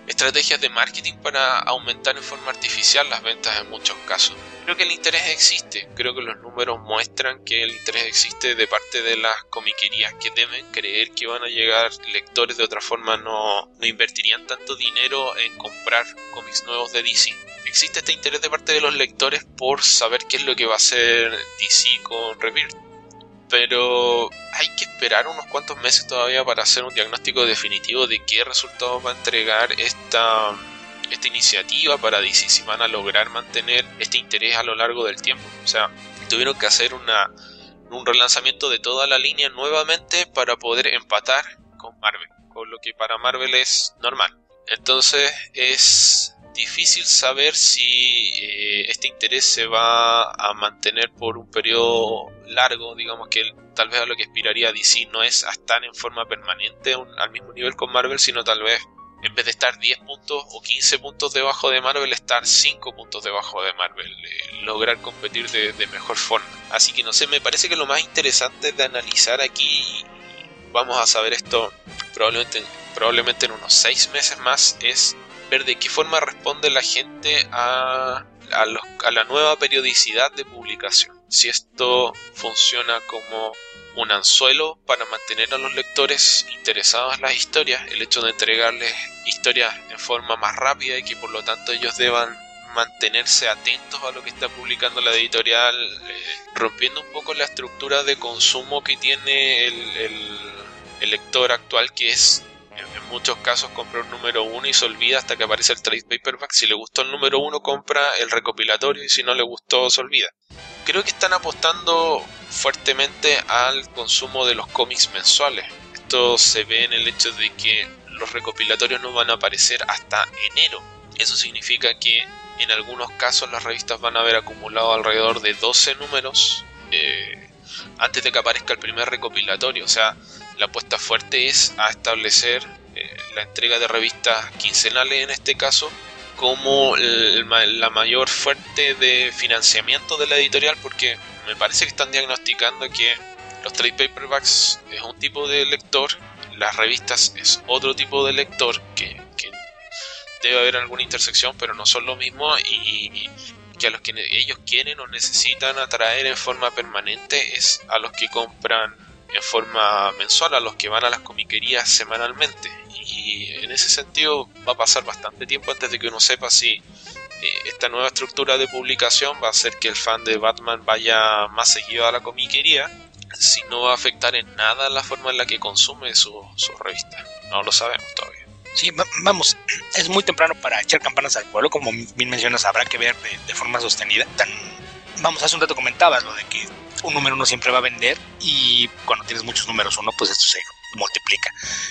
estrategias de marketing para aumentar en forma artificial las ventas en muchos casos. Creo que el interés existe, creo que los números muestran que el interés existe de parte de las comiquerías que deben creer que van a llegar lectores, de otra forma no, no invertirían tanto dinero en comprar cómics nuevos de D C. Existe este interés de parte de los lectores por saber qué es lo que va a hacer D C con Rebirth, pero hay que esperar unos cuantos meses todavía para hacer un diagnóstico definitivo de qué resultados va a entregar esta, esta iniciativa para D C, si van a lograr mantener este interés a lo largo del tiempo. O sea, tuvieron que hacer una, un relanzamiento de toda la línea nuevamente para poder empatar con Marvel, con lo que para Marvel es normal. Entonces es difícil saber si eh, este interés se va a mantener por un periodo largo. Digamos que tal vez a lo que aspiraría D C no es a estar en forma permanente un, al mismo nivel con Marvel, sino tal vez en vez de estar diez puntos o quince puntos debajo de Marvel, estar cinco puntos debajo de Marvel, eh, lograr competir de, de mejor forma. Así que no sé, me parece que lo más interesante de analizar aquí, vamos a saber esto probablemente, probablemente en unos seis meses más, es ver de qué forma responde la gente a, a, los, a la nueva periodicidad de publicación. Si esto funciona como un anzuelo para mantener a los lectores interesados en las historias, el hecho de entregarles historias en forma más rápida y que por lo tanto ellos deban mantenerse atentos a lo que está publicando la editorial, eh, rompiendo un poco la estructura de consumo que tiene el, el, el lector actual, que es en muchos casos compra un número uno y se olvida hasta que aparece el trade paperback. Si le gustó el número uno, compra el recopilatorio, y si no le gustó, se olvida. Creo que están apostando fuertemente al consumo de los cómics mensuales. Esto se ve en el hecho de que los recopilatorios no van a aparecer hasta enero. Eso significa que en algunos casos las revistas van a haber acumulado alrededor de doce números eh, antes de que aparezca el primer recopilatorio. O sea, la apuesta fuerte es a establecer eh, la entrega de revistas quincenales en este caso como el, la mayor fuente de financiamiento de la editorial, porque me parece que están diagnosticando que los trade paperbacks es un tipo de lector, las revistas es otro tipo de lector, que, que debe haber alguna intersección pero no son lo mismo, y que a los que ellos quieren o necesitan atraer en forma permanente es a los que compran en forma mensual, a los que van a las comiquerías semanalmente. Y en ese sentido va a pasar bastante tiempo antes de que uno sepa si eh, esta nueva estructura de publicación va a hacer que el fan de Batman vaya más seguido a la comiquería, si no va a afectar en nada la forma en la que consume sus su revista. No lo sabemos todavía. Sí, vamos, es muy temprano para echar campanas al pueblo, como bien mencionas, habrá que ver de, de forma sostenida. Tan, vamos, hace un rato comentabas lo de que un número uno siempre va a vender, y cuando tienes muchos números uno, pues esto se multiplica.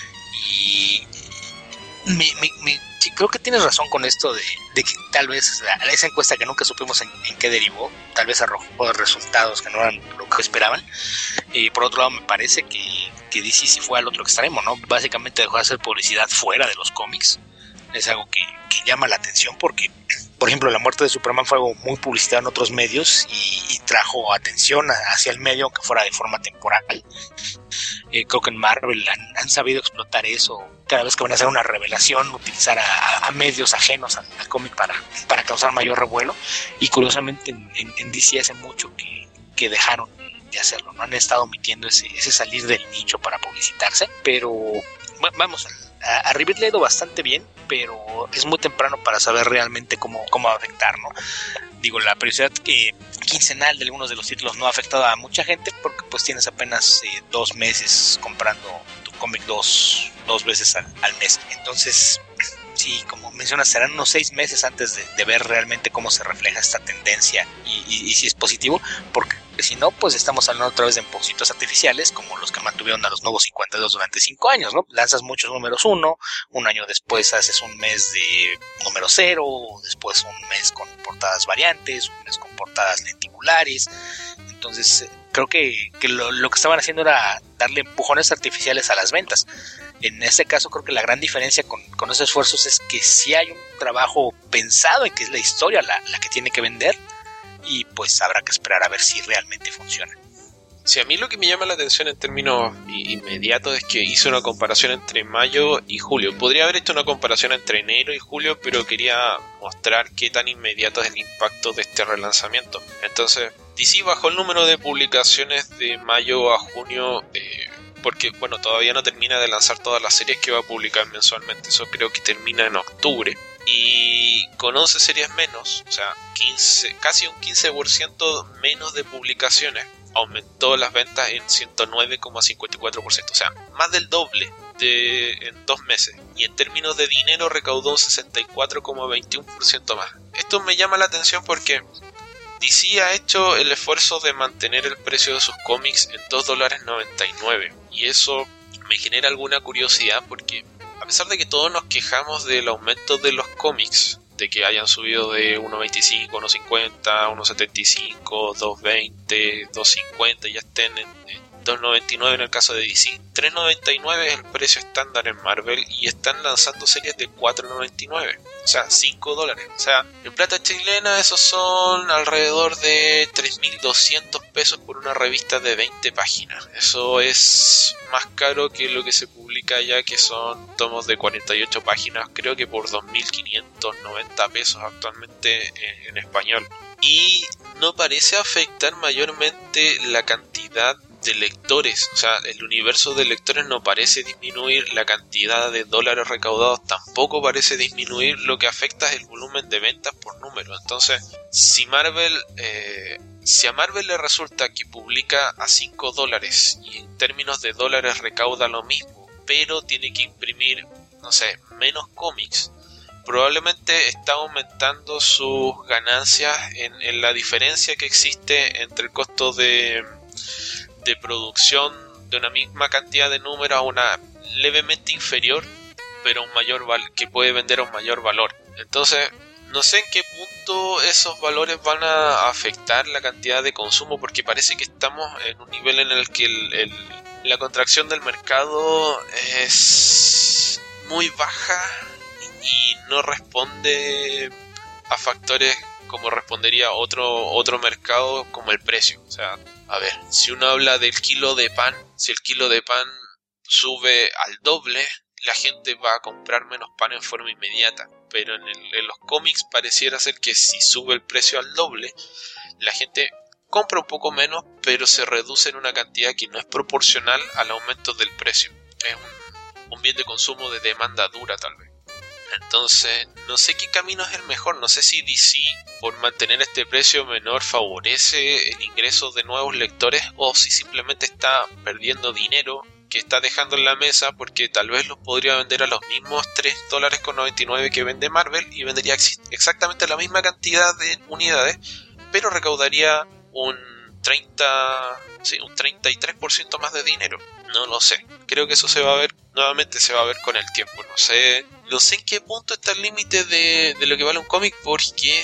Y me, me, me, sí, creo que tienes razón con esto de, de que tal vez la, esa encuesta que nunca supimos en, en qué derivó, tal vez arrojó resultados que no eran lo que esperaban. Y por otro lado, me parece que, que D C sí fue al otro extremo, ¿no? Básicamente dejó de hacer publicidad fuera de los cómics. Es algo que, que llama la atención porque, por ejemplo, la muerte de Superman fue algo muy publicitado en otros medios y, y trajo atención hacia el medio, aunque fuera de forma temporal. Eh, creo que en Marvel han, han sabido explotar eso. Cada vez que van a hacer una revelación, utilizar a, a medios ajenos al, al cómic para, para causar mayor revuelo. Y curiosamente en, en, en D C hace mucho que, que dejaron de hacerlo, no han estado omitiendo ese, ese salir del nicho para publicitarse, pero bueno, vamos, a, a Rebirth le ha ido bastante bien, pero es muy temprano para saber realmente cómo, cómo va a afectar, ¿no? Digo, la periodicidad que quincenal de algunos de los títulos no ha afectado a mucha gente porque pues tienes apenas eh, dos meses comprando tu cómic dos, dos veces al, al mes, entonces sí, como mencionas, serán unos seis meses antes de, de ver realmente cómo se refleja esta tendencia y, y, y si es positivo, porque si no, pues estamos hablando otra vez de empujoncitos artificiales como los que mantuvieron a los nuevos cincuenta y dos durante cinco años, ¿no? Lanzas muchos números uno, un año después haces un mes de número cero, después un mes con portadas variantes, un mes con portadas lenticulares. Entonces creo que, que lo, lo que estaban haciendo era darle empujones artificiales a las ventas. En este caso creo que la gran diferencia con, con esos esfuerzos es que sí hay un trabajo pensado en que es la historia la, la que tiene que vender, y pues habrá que esperar a ver si realmente funciona. Sí, a mí lo que me llama la atención en términos inmediatos es que hice una comparación entre mayo y julio. Podría haber hecho una comparación entre enero y julio, pero quería mostrar qué tan inmediato es el impacto de este relanzamiento. Entonces, D C bajó el número de publicaciones de mayo a junio, eh, porque bueno, todavía no termina de lanzar todas las series que va a publicar mensualmente. Eso creo que termina en octubre. Y con once series menos, o sea, quince, casi un quince por ciento menos de publicaciones, aumentó las ventas en ciento nueve coma cincuenta y cuatro por ciento, o sea, más del doble de, en dos meses. Y en términos de dinero recaudó un sesenta y cuatro coma veintiuno por ciento más. Esto me llama la atención porque D C ha hecho el esfuerzo de mantener el precio de sus cómics en dos dólares noventa y nueve. Y eso me genera alguna curiosidad porque a pesar de que todos nos quejamos del aumento de los cómics, de que hayan subido de uno veinticinco, uno cincuenta, uno setenta y cinco, dos veinte, dos cincuenta y ya estén en, en dos noventa y nueve en el caso de D C. tres noventa y nueve es el precio estándar en Marvel y están lanzando series de cuatro noventa y nueve, o sea, cinco dólares. O sea, en plata chilena esos son alrededor de tres mil doscientos pesos por una revista de veinte páginas. Eso es más caro que lo que se publica allá, que son tomos de cuarenta y ocho páginas, creo que por dos mil quinientos noventa pesos actualmente en, en español. Y no parece afectar mayormente la cantidad de lectores, o sea, el universo de lectores no parece disminuir, la cantidad de dólares recaudados tampoco parece disminuir, lo que afecta es el volumen de ventas por número. Entonces, si Marvel, eh, si a Marvel le resulta que publica a cinco dólares y en términos de dólares recauda lo mismo, pero tiene que imprimir, no sé, menos cómics, probablemente está aumentando sus ganancias en, en la diferencia que existe entre el costo de de producción de una misma cantidad de números a una levemente inferior, pero un mayor val- que puede vender a un mayor valor. Entonces, no sé en qué punto esos valores van a afectar la cantidad de consumo, porque parece que estamos en un nivel en el que el, el, la contracción del mercado es muy baja y no responde a factores como respondería otro otro mercado como el precio. O sea, a ver, si uno habla del kilo de pan, si el kilo de pan sube al doble, la gente va a comprar menos pan en forma inmediata. Pero en, el, en los cómics pareciera ser que si sube el precio al doble, la gente compra un poco menos, pero se reduce en una cantidad que no es proporcional al aumento del precio. Es un, un bien de consumo de demanda dura, tal vez. Entonces, no sé qué camino es el mejor. No sé si D C, por mantener este precio menor, favorece el ingreso de nuevos lectores, o si simplemente está perdiendo dinero que está dejando en la mesa, porque tal vez los podría vender a los mismos tres dólares con noventa y nueve que vende Marvel y vendería ex- exactamente la misma cantidad de unidades, pero recaudaría un treinta, sí, un treinta y tres por ciento más de dinero. No lo sé. Creo que eso se va a ver, nuevamente se va a ver con el tiempo. No sé, no sé en qué punto está el límite de, de lo que vale un cómic, porque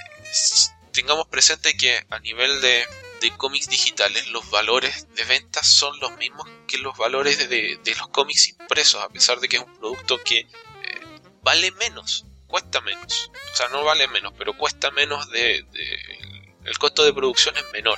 tengamos presente que a nivel de, de cómics digitales los valores de ventas son los mismos que los valores de, de, de los cómics impresos, a pesar de que es un producto que eh, vale menos, cuesta menos. O sea, no vale menos, pero cuesta menos de, de el costo de producción es menor.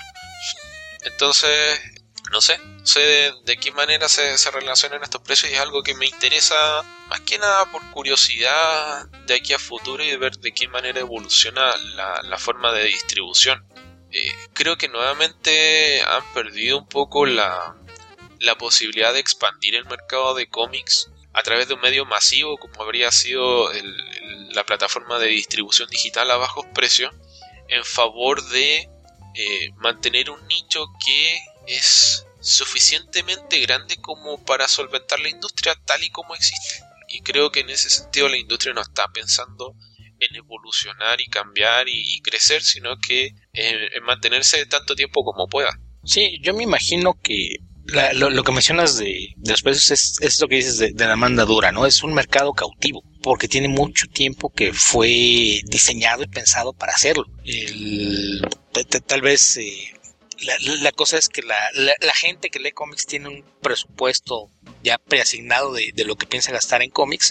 Entonces, no sé, no sé de, de qué manera se, se relacionan estos precios, y es algo que me interesa más que nada por curiosidad de aquí a futuro y de ver de qué manera evoluciona la, la forma de distribución. Eh, creo que nuevamente han perdido un poco la, la posibilidad de expandir el mercado de cómics a través de un medio masivo como habría sido el, el, la plataforma de distribución digital a bajos precios, en favor de eh, mantener un nicho que es suficientemente grande como para solventar la industria tal y como existe. Y creo que en ese sentido la industria no está pensando en evolucionar y cambiar y, y crecer, sino que en, en mantenerse tanto tiempo como pueda. Sí, yo me imagino que la, lo, lo que mencionas de, de los precios es, es lo que dices de, de la demanda dura, ¿no? Es un mercado cautivo, porque tiene mucho tiempo que fue diseñado y pensado para hacerlo. El, t- t- tal vez eh, la, la cosa es que la, la, la gente que lee cómics tiene un presupuesto ya preasignado de, de lo que piensa gastar en cómics,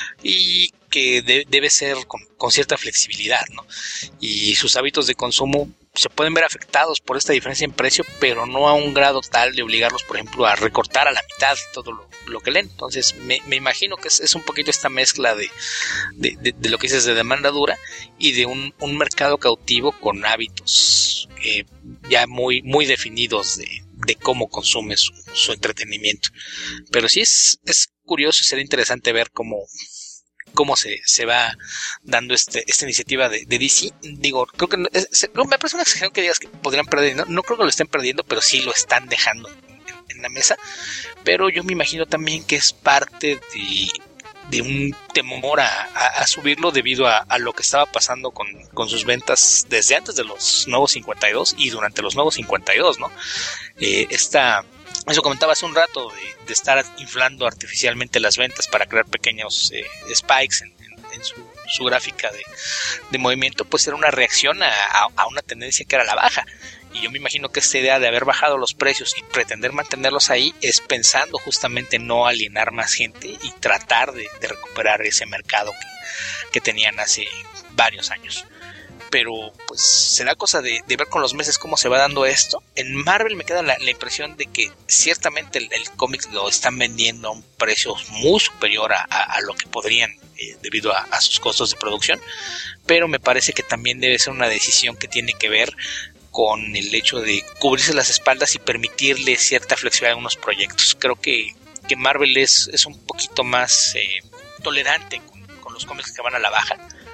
y que de, debe ser con, con cierta flexibilidad, ¿no? Y sus hábitos de consumo se pueden ver afectados por esta diferencia en precio, pero no a un grado tal de obligarlos, por ejemplo, a recortar a la mitad todo lo, lo que leen. Entonces me, me imagino que es, es un poquito esta mezcla de, de, de, de lo que dices de demanda dura y de un, un mercado cautivo con hábitos eh, ya muy, muy definidos de, de cómo consume su, su entretenimiento. Pero sí es, es curioso y será interesante ver cómo cómo se, se va dando este esta iniciativa de, de D C. Digo, creo que no, es, no, me parece una exageración que digas que podrían perder, no, no creo que lo estén perdiendo, pero sí lo están dejando en, en la mesa. Pero yo me imagino también que es parte de, de un temor a, a, a subirlo debido a, a lo que estaba pasando con, con sus ventas desde antes de los nuevos cincuenta y dos y durante los nuevos cincuenta y dos, ¿no? Eh, esta Eso comentaba hace un rato de, de estar inflando artificialmente las ventas para crear pequeños eh, spikes en, en, en su, su gráfica de, de movimiento, pues era una reacción a, a, a una tendencia que era la baja. Y yo me imagino que esta idea de haber bajado los precios y pretender mantenerlos ahí es pensando justamente no alienar más gente y tratar de, de recuperar ese mercado que, que tenían hace varios años. Pero pues será cosa de, de ver con los meses cómo se va dando esto. En Marvel me queda la, la impresión de que ciertamente el, el cómic lo están vendiendo a un precio muy superior a, a, a lo que podrían eh, debido a, a sus costos de producción, pero me parece que también debe ser una decisión que tiene que ver con el hecho de cubrirse las espaldas y permitirle cierta flexibilidad a algunos proyectos. Creo que, que Marvel es, es un poquito más eh, tolerante con, con los cómics que van a la baja.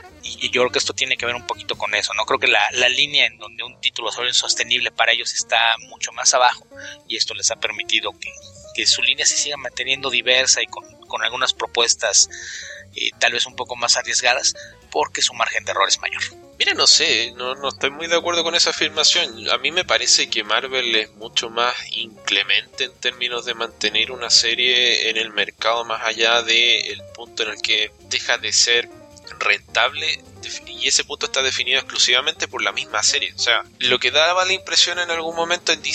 Y yo creo que esto tiene que ver un poquito con eso, ¿no? Creo que la, la línea en donde un título solo es sostenible para ellos está mucho más abajo, y esto les ha permitido que, que su línea se siga manteniendo diversa y con, con algunas propuestas eh, tal vez un poco más arriesgadas, porque su margen de error es mayor. Mira, no sé, no, no estoy muy de acuerdo con esa afirmación. A mí me parece que Marvel es mucho más inclemente en términos de mantener una serie en el mercado más allá del punto en el que deja de ser rentable, y ese punto está definido exclusivamente por la misma serie. O sea, lo que daba la impresión en algún momento en D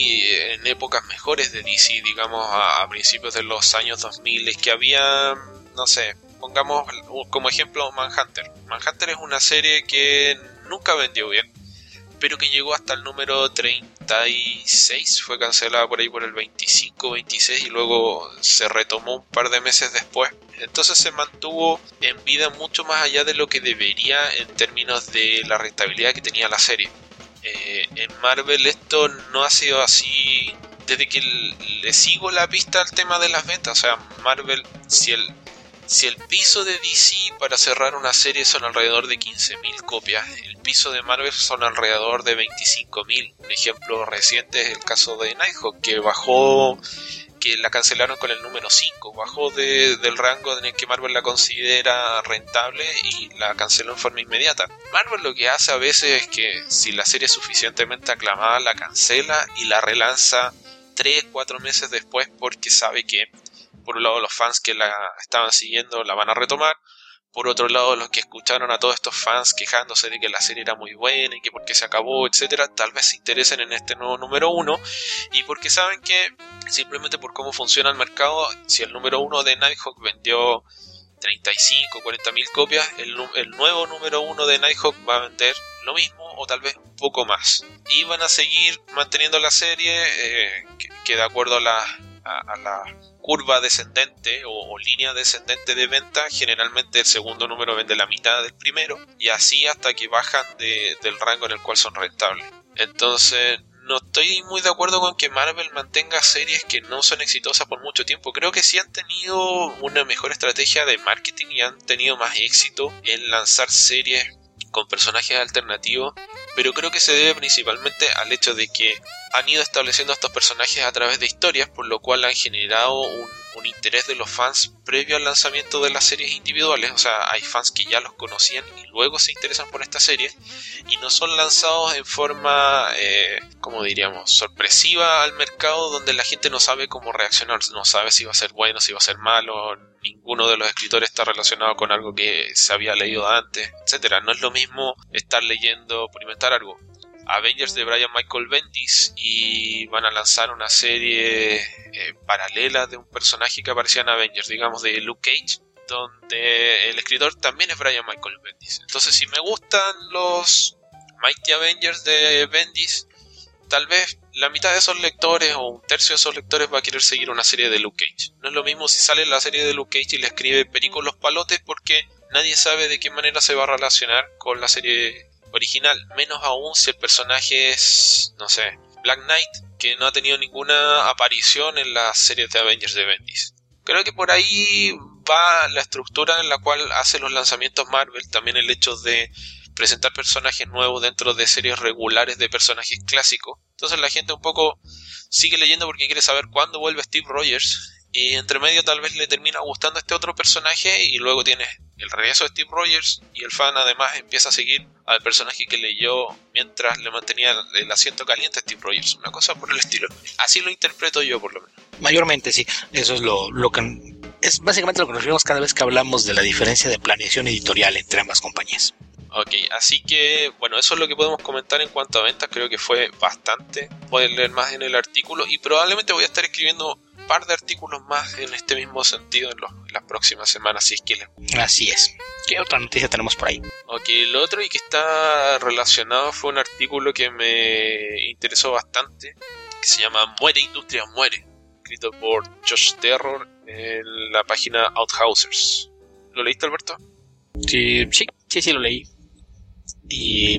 C, en épocas mejores de D C, digamos a, a principios de los años dos mil, es que había, no sé, pongamos como ejemplo Manhunter. Manhunter es una serie que nunca vendió bien, pero que llegó hasta el número treinta y seis, fue cancelada por ahí por el veinticinco, veintiséis y luego se retomó un par de meses después. Entonces se mantuvo en vida mucho más allá de lo que debería en términos de la rentabilidad que tenía la serie. Eh, en Marvel esto no ha sido así desde que le sigo la pista al tema de las ventas. O sea, Marvel, si el, si el piso de D C para cerrar una serie son alrededor de quince mil copias, el piso de Marvel son alrededor de veinticinco mil. Un ejemplo reciente es el caso de Nighthawk, que bajó, que la cancelaron con el número cinco, bajó de, del rango en el que Marvel la considera rentable y la canceló en forma inmediata. Marvel lo que hace a veces es que si la serie es suficientemente aclamada, la cancela y la relanza tres, cuatro meses después, porque sabe que por un lado los fans que la estaban siguiendo la van a retomar, por otro lado los que escucharon a todos estos fans quejándose de que la serie era muy buena y que por qué se acabó, etcétera, tal vez se interesen en este nuevo número uno, y porque saben que simplemente por cómo funciona el mercado, si el número uno de Nighthawk vendió treinta y cinco, cuarenta mil copias, el, el nuevo número uno de Nighthawk va a vender lo mismo o tal vez un poco más, y van a seguir manteniendo la serie eh, que, que de acuerdo a la, a, a la curva descendente o, o línea descendente de venta, generalmente el segundo número vende la mitad del primero, y así hasta que bajan de, del rango en el cual son rentables. Entonces no estoy muy de acuerdo con que Marvel mantenga series que no son exitosas por mucho tiempo. Creo que sí han tenido una mejor estrategia de marketing y han tenido más éxito en lanzar series con personajes alternativos, pero creo que se debe principalmente al hecho de que han ido estableciendo estos personajes a través de historias, por lo cual han generado un, un interés de los fans previo al lanzamiento de las series individuales. O sea, hay fans que ya los conocían y luego se interesan por esta serie, y no son lanzados en forma, eh, como diríamos, sorpresiva al mercado, donde la gente no sabe cómo reaccionar, no sabe si va a ser bueno, si va a ser malo. Ninguno de los escritores está relacionado con algo que se había leído antes, etcétera. No es lo mismo estar leyendo, por inventar algo, Avengers de Brian Michael Bendis y van a lanzar una serie eh, paralela de un personaje que aparecía en Avengers, digamos de Luke Cage, donde el escritor también es Brian Michael Bendis. Entonces, si me gustan los Mighty Avengers de Bendis, tal vez la mitad de esos lectores o un tercio de esos lectores va a querer seguir una serie de Luke Cage. No es lo mismo si sale la serie de Luke Cage y le escribe Perico Los Palotes, porque nadie sabe de qué manera se va a relacionar con la serie original, menos aún si el personaje es, no sé, Black Knight, que no ha tenido ninguna aparición en las series de Avengers de Bendis. Creo que por ahí va la estructura en la cual hace los lanzamientos Marvel, también el hecho de presentar personajes nuevos dentro de series regulares de personajes clásicos. Entonces la gente un poco sigue leyendo porque quiere saber cuándo vuelve Steve Rogers, y entre medio tal vez le termina gustando este otro personaje y luego tienes el regreso de Steve Rogers y el fan además empieza a seguir al personaje que leyó mientras le mantenía el asiento caliente a Steve Rogers, una cosa por el estilo. Así lo interpreto yo, por lo menos. Mayormente sí, eso es lo, lo que es básicamente lo que nos vemos cada vez que hablamos de la diferencia de planeación editorial entre ambas compañías. Ok, así que bueno, eso es lo que podemos comentar en cuanto a ventas. Creo que fue bastante. Pueden leer más en el artículo y probablemente voy a estar escribiendo un par de artículos más en este mismo sentido en, los, en las próximas semanas, si es que les gusta. Así es. ¿Qué otra noticia tenemos por ahí? Ok, lo otro y que está relacionado fue un artículo que me interesó bastante, que se llama Muere Industria Muere, escrito por Josh Terror en la página Outhousers. ¿Lo leíste, Alberto? Sí, sí, sí, sí lo leí. Y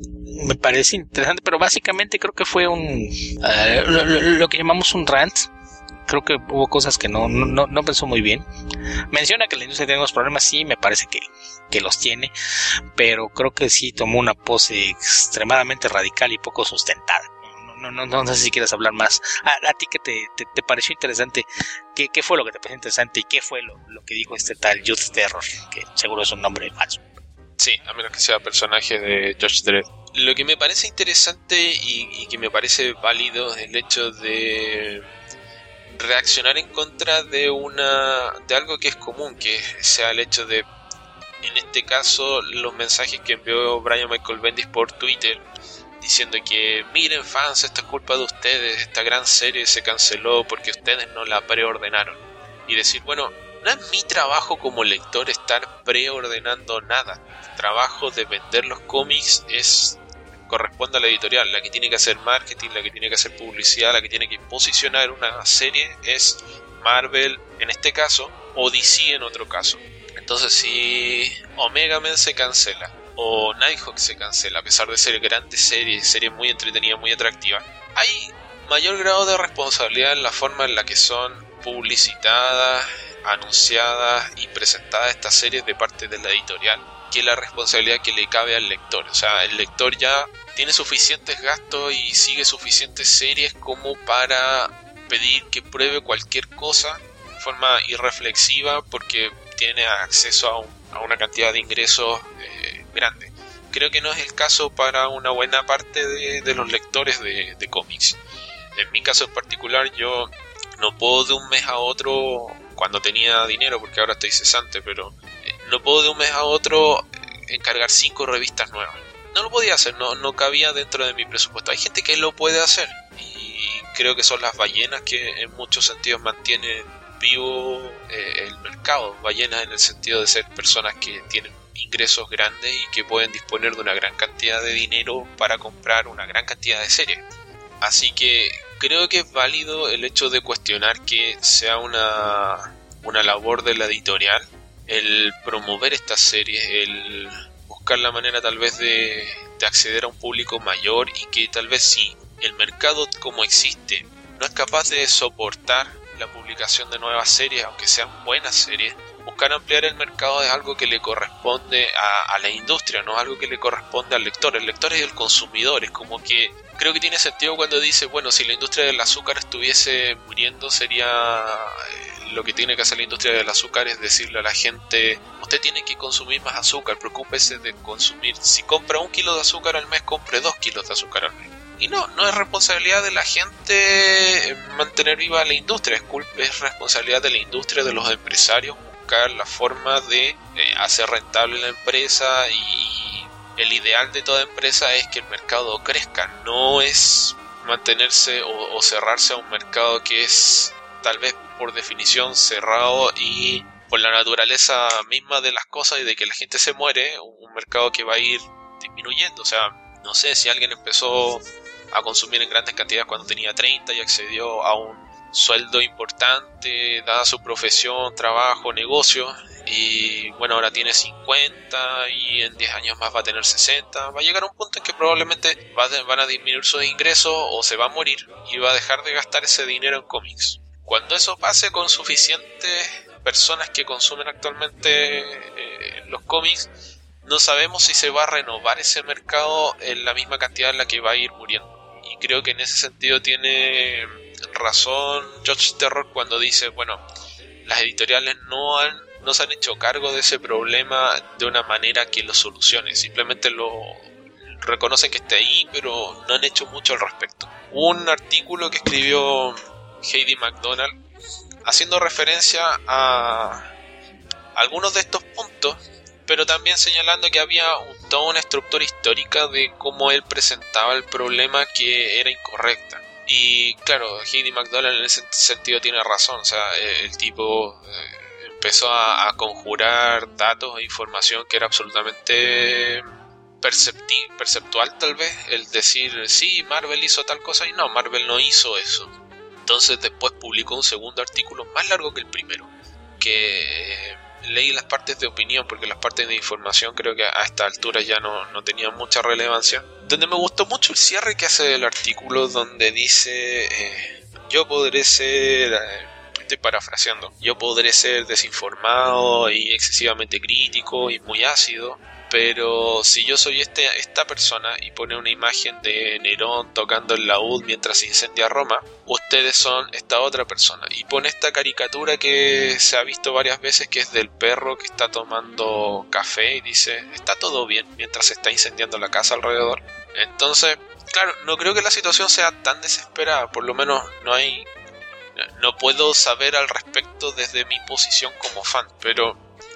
me parece interesante, pero básicamente creo que fue un uh, lo, lo, lo que llamamos un rant. Creo que hubo cosas que no, no, no pensó muy bien. Menciona que la industria tiene unos problemas, sí, me parece que, que los tiene, pero creo que sí tomó una pose extremadamente radical y poco sustentada. No, no, no, no sé si quieres hablar más. A, a ti que te, te, te pareció interesante, ¿qué, ¿qué fue lo que te pareció interesante y qué fue lo, lo que dijo este tal Youth Terror, que seguro es un nombre falso? Sí, a menos que sea personaje de Judge Dredd. Lo que me parece interesante y, y que me parece válido es el hecho de reaccionar en contra de una de algo que es común, que sea el hecho de, en este caso, los mensajes que envió Brian Michael Bendis por Twitter diciendo que miren fans, esto es culpa de ustedes, esta gran serie se canceló porque ustedes no la preordenaron, y decir, bueno, no es mi trabajo como lector estar preordenando nada. El trabajo de vender los cómics es corresponde a la editorial. La que tiene que hacer marketing, la que tiene que hacer publicidad, la que tiene que posicionar una serie es Marvel en este caso, o D C en otro caso. Entonces, si Omega Men se cancela o Nighthawk se cancela, a pesar de ser grandes series, series muy entretenidas, muy atractivas, hay mayor grado de responsabilidad en la forma en la que son publicitadas, anunciadas y presentadas estas series de parte de la editorial, que la responsabilidad que le cabe al lector. O sea, el lector ya tiene suficientes gastos y sigue suficientes series como para pedir que pruebe cualquier cosa de forma irreflexiva porque tiene acceso a, un, a una cantidad de ingresos eh, grande. Creo que no es el caso para una buena parte de, de los lectores de, de cómics. En mi caso en particular, yo no puedo de un mes a otro, cuando tenía dinero, porque ahora estoy cesante, pero eh, no puedo de un mes a otro encargar cinco revistas nuevas. No lo podía hacer, no, no cabía dentro de mi presupuesto. Hay gente que lo puede hacer y creo que son las ballenas que en muchos sentidos mantienen vivo eh, el mercado. Ballenas en el sentido de ser personas que tienen ingresos grandes y que pueden disponer de una gran cantidad de dinero para comprar una gran cantidad de series. Así que creo que es válido el hecho de cuestionar que sea una, una labor de la editorial el promover estas series, el buscar la manera tal vez de, de acceder a un público mayor, y que tal vez si el mercado como existe no es capaz de soportar la publicación de nuevas series, aunque sean buenas series, buscar ampliar el mercado es algo que le corresponde a, a la industria, no es algo que le corresponde al lector. El lector es el consumidor, es como que creo que tiene sentido cuando dice, bueno, si la industria del azúcar estuviese muriendo, sería eh, lo que tiene que hacer la industria del azúcar es decirle a la gente, usted tiene que consumir más azúcar, preocúpese de consumir, si compra un kilo de azúcar al mes, compre dos kilos de azúcar al mes. Y no, no es responsabilidad de la gente mantener viva la industria, es, culpa, es responsabilidad de la industria, de los empresarios, buscar la forma de eh, hacer rentable la empresa y el ideal de toda empresa es que el mercado crezca, no es mantenerse o, o cerrarse a un mercado que es tal vez por definición cerrado y por la naturaleza misma de las cosas y de que la gente se muere, un mercado que va a ir disminuyendo. O sea, no sé, si alguien empezó a consumir en grandes cantidades cuando tenía treinta y accedió a un sueldo importante, dada su profesión, trabajo, negocio, y bueno, ahora tiene cincuenta y en diez años más va a tener sesenta, va a llegar a un punto en que probablemente va de, van a disminuir sus ingresos o se va a morir y va a dejar de gastar ese dinero en cómics. Cuando eso pase con suficientes personas que consumen actualmente eh, los cómics, no sabemos si se va a renovar ese mercado en la misma cantidad en la que va a ir muriendo. Y creo que en ese sentido tiene razón George Terror cuando dice, bueno, las editoriales no han no se han hecho cargo de ese problema de una manera que lo solucione, simplemente lo reconocen que está ahí, pero no han hecho mucho al respecto. Un artículo que escribió Heidi MacDonald haciendo referencia a algunos de estos puntos, pero también señalando que había un, toda una estructura histórica de cómo él presentaba el problema que era incorrecta. Y claro, Heidi MacDonald en ese sentido tiene razón, o sea, el tipo eh, empezó a, a conjurar datos e información que era absolutamente percepti- perceptual tal vez, el decir, sí, Marvel hizo tal cosa, y no, Marvel no hizo eso. Entonces después publicó un segundo artículo más largo que el primero, que eh, leí las partes de opinión, porque las partes de información creo que a esta altura ya no, no tenían mucha relevancia, donde me gustó mucho el cierre que hace del artículo, donde dice, eh, yo podré ser... Eh, estoy parafraseando, yo podré ser desinformado y excesivamente crítico y muy ácido, pero si yo soy este, esta persona y pone una imagen de Nerón tocando el laúd mientras se incendia Roma, ustedes son esta otra persona, y pone esta caricatura que se ha visto varias veces, que es del perro que está tomando café y dice, está todo bien mientras se está incendiando la casa alrededor. Entonces, claro, no creo que la situación sea tan desesperada, por lo menos no hay... No puedo saber al respecto desde mi posición como fan, pero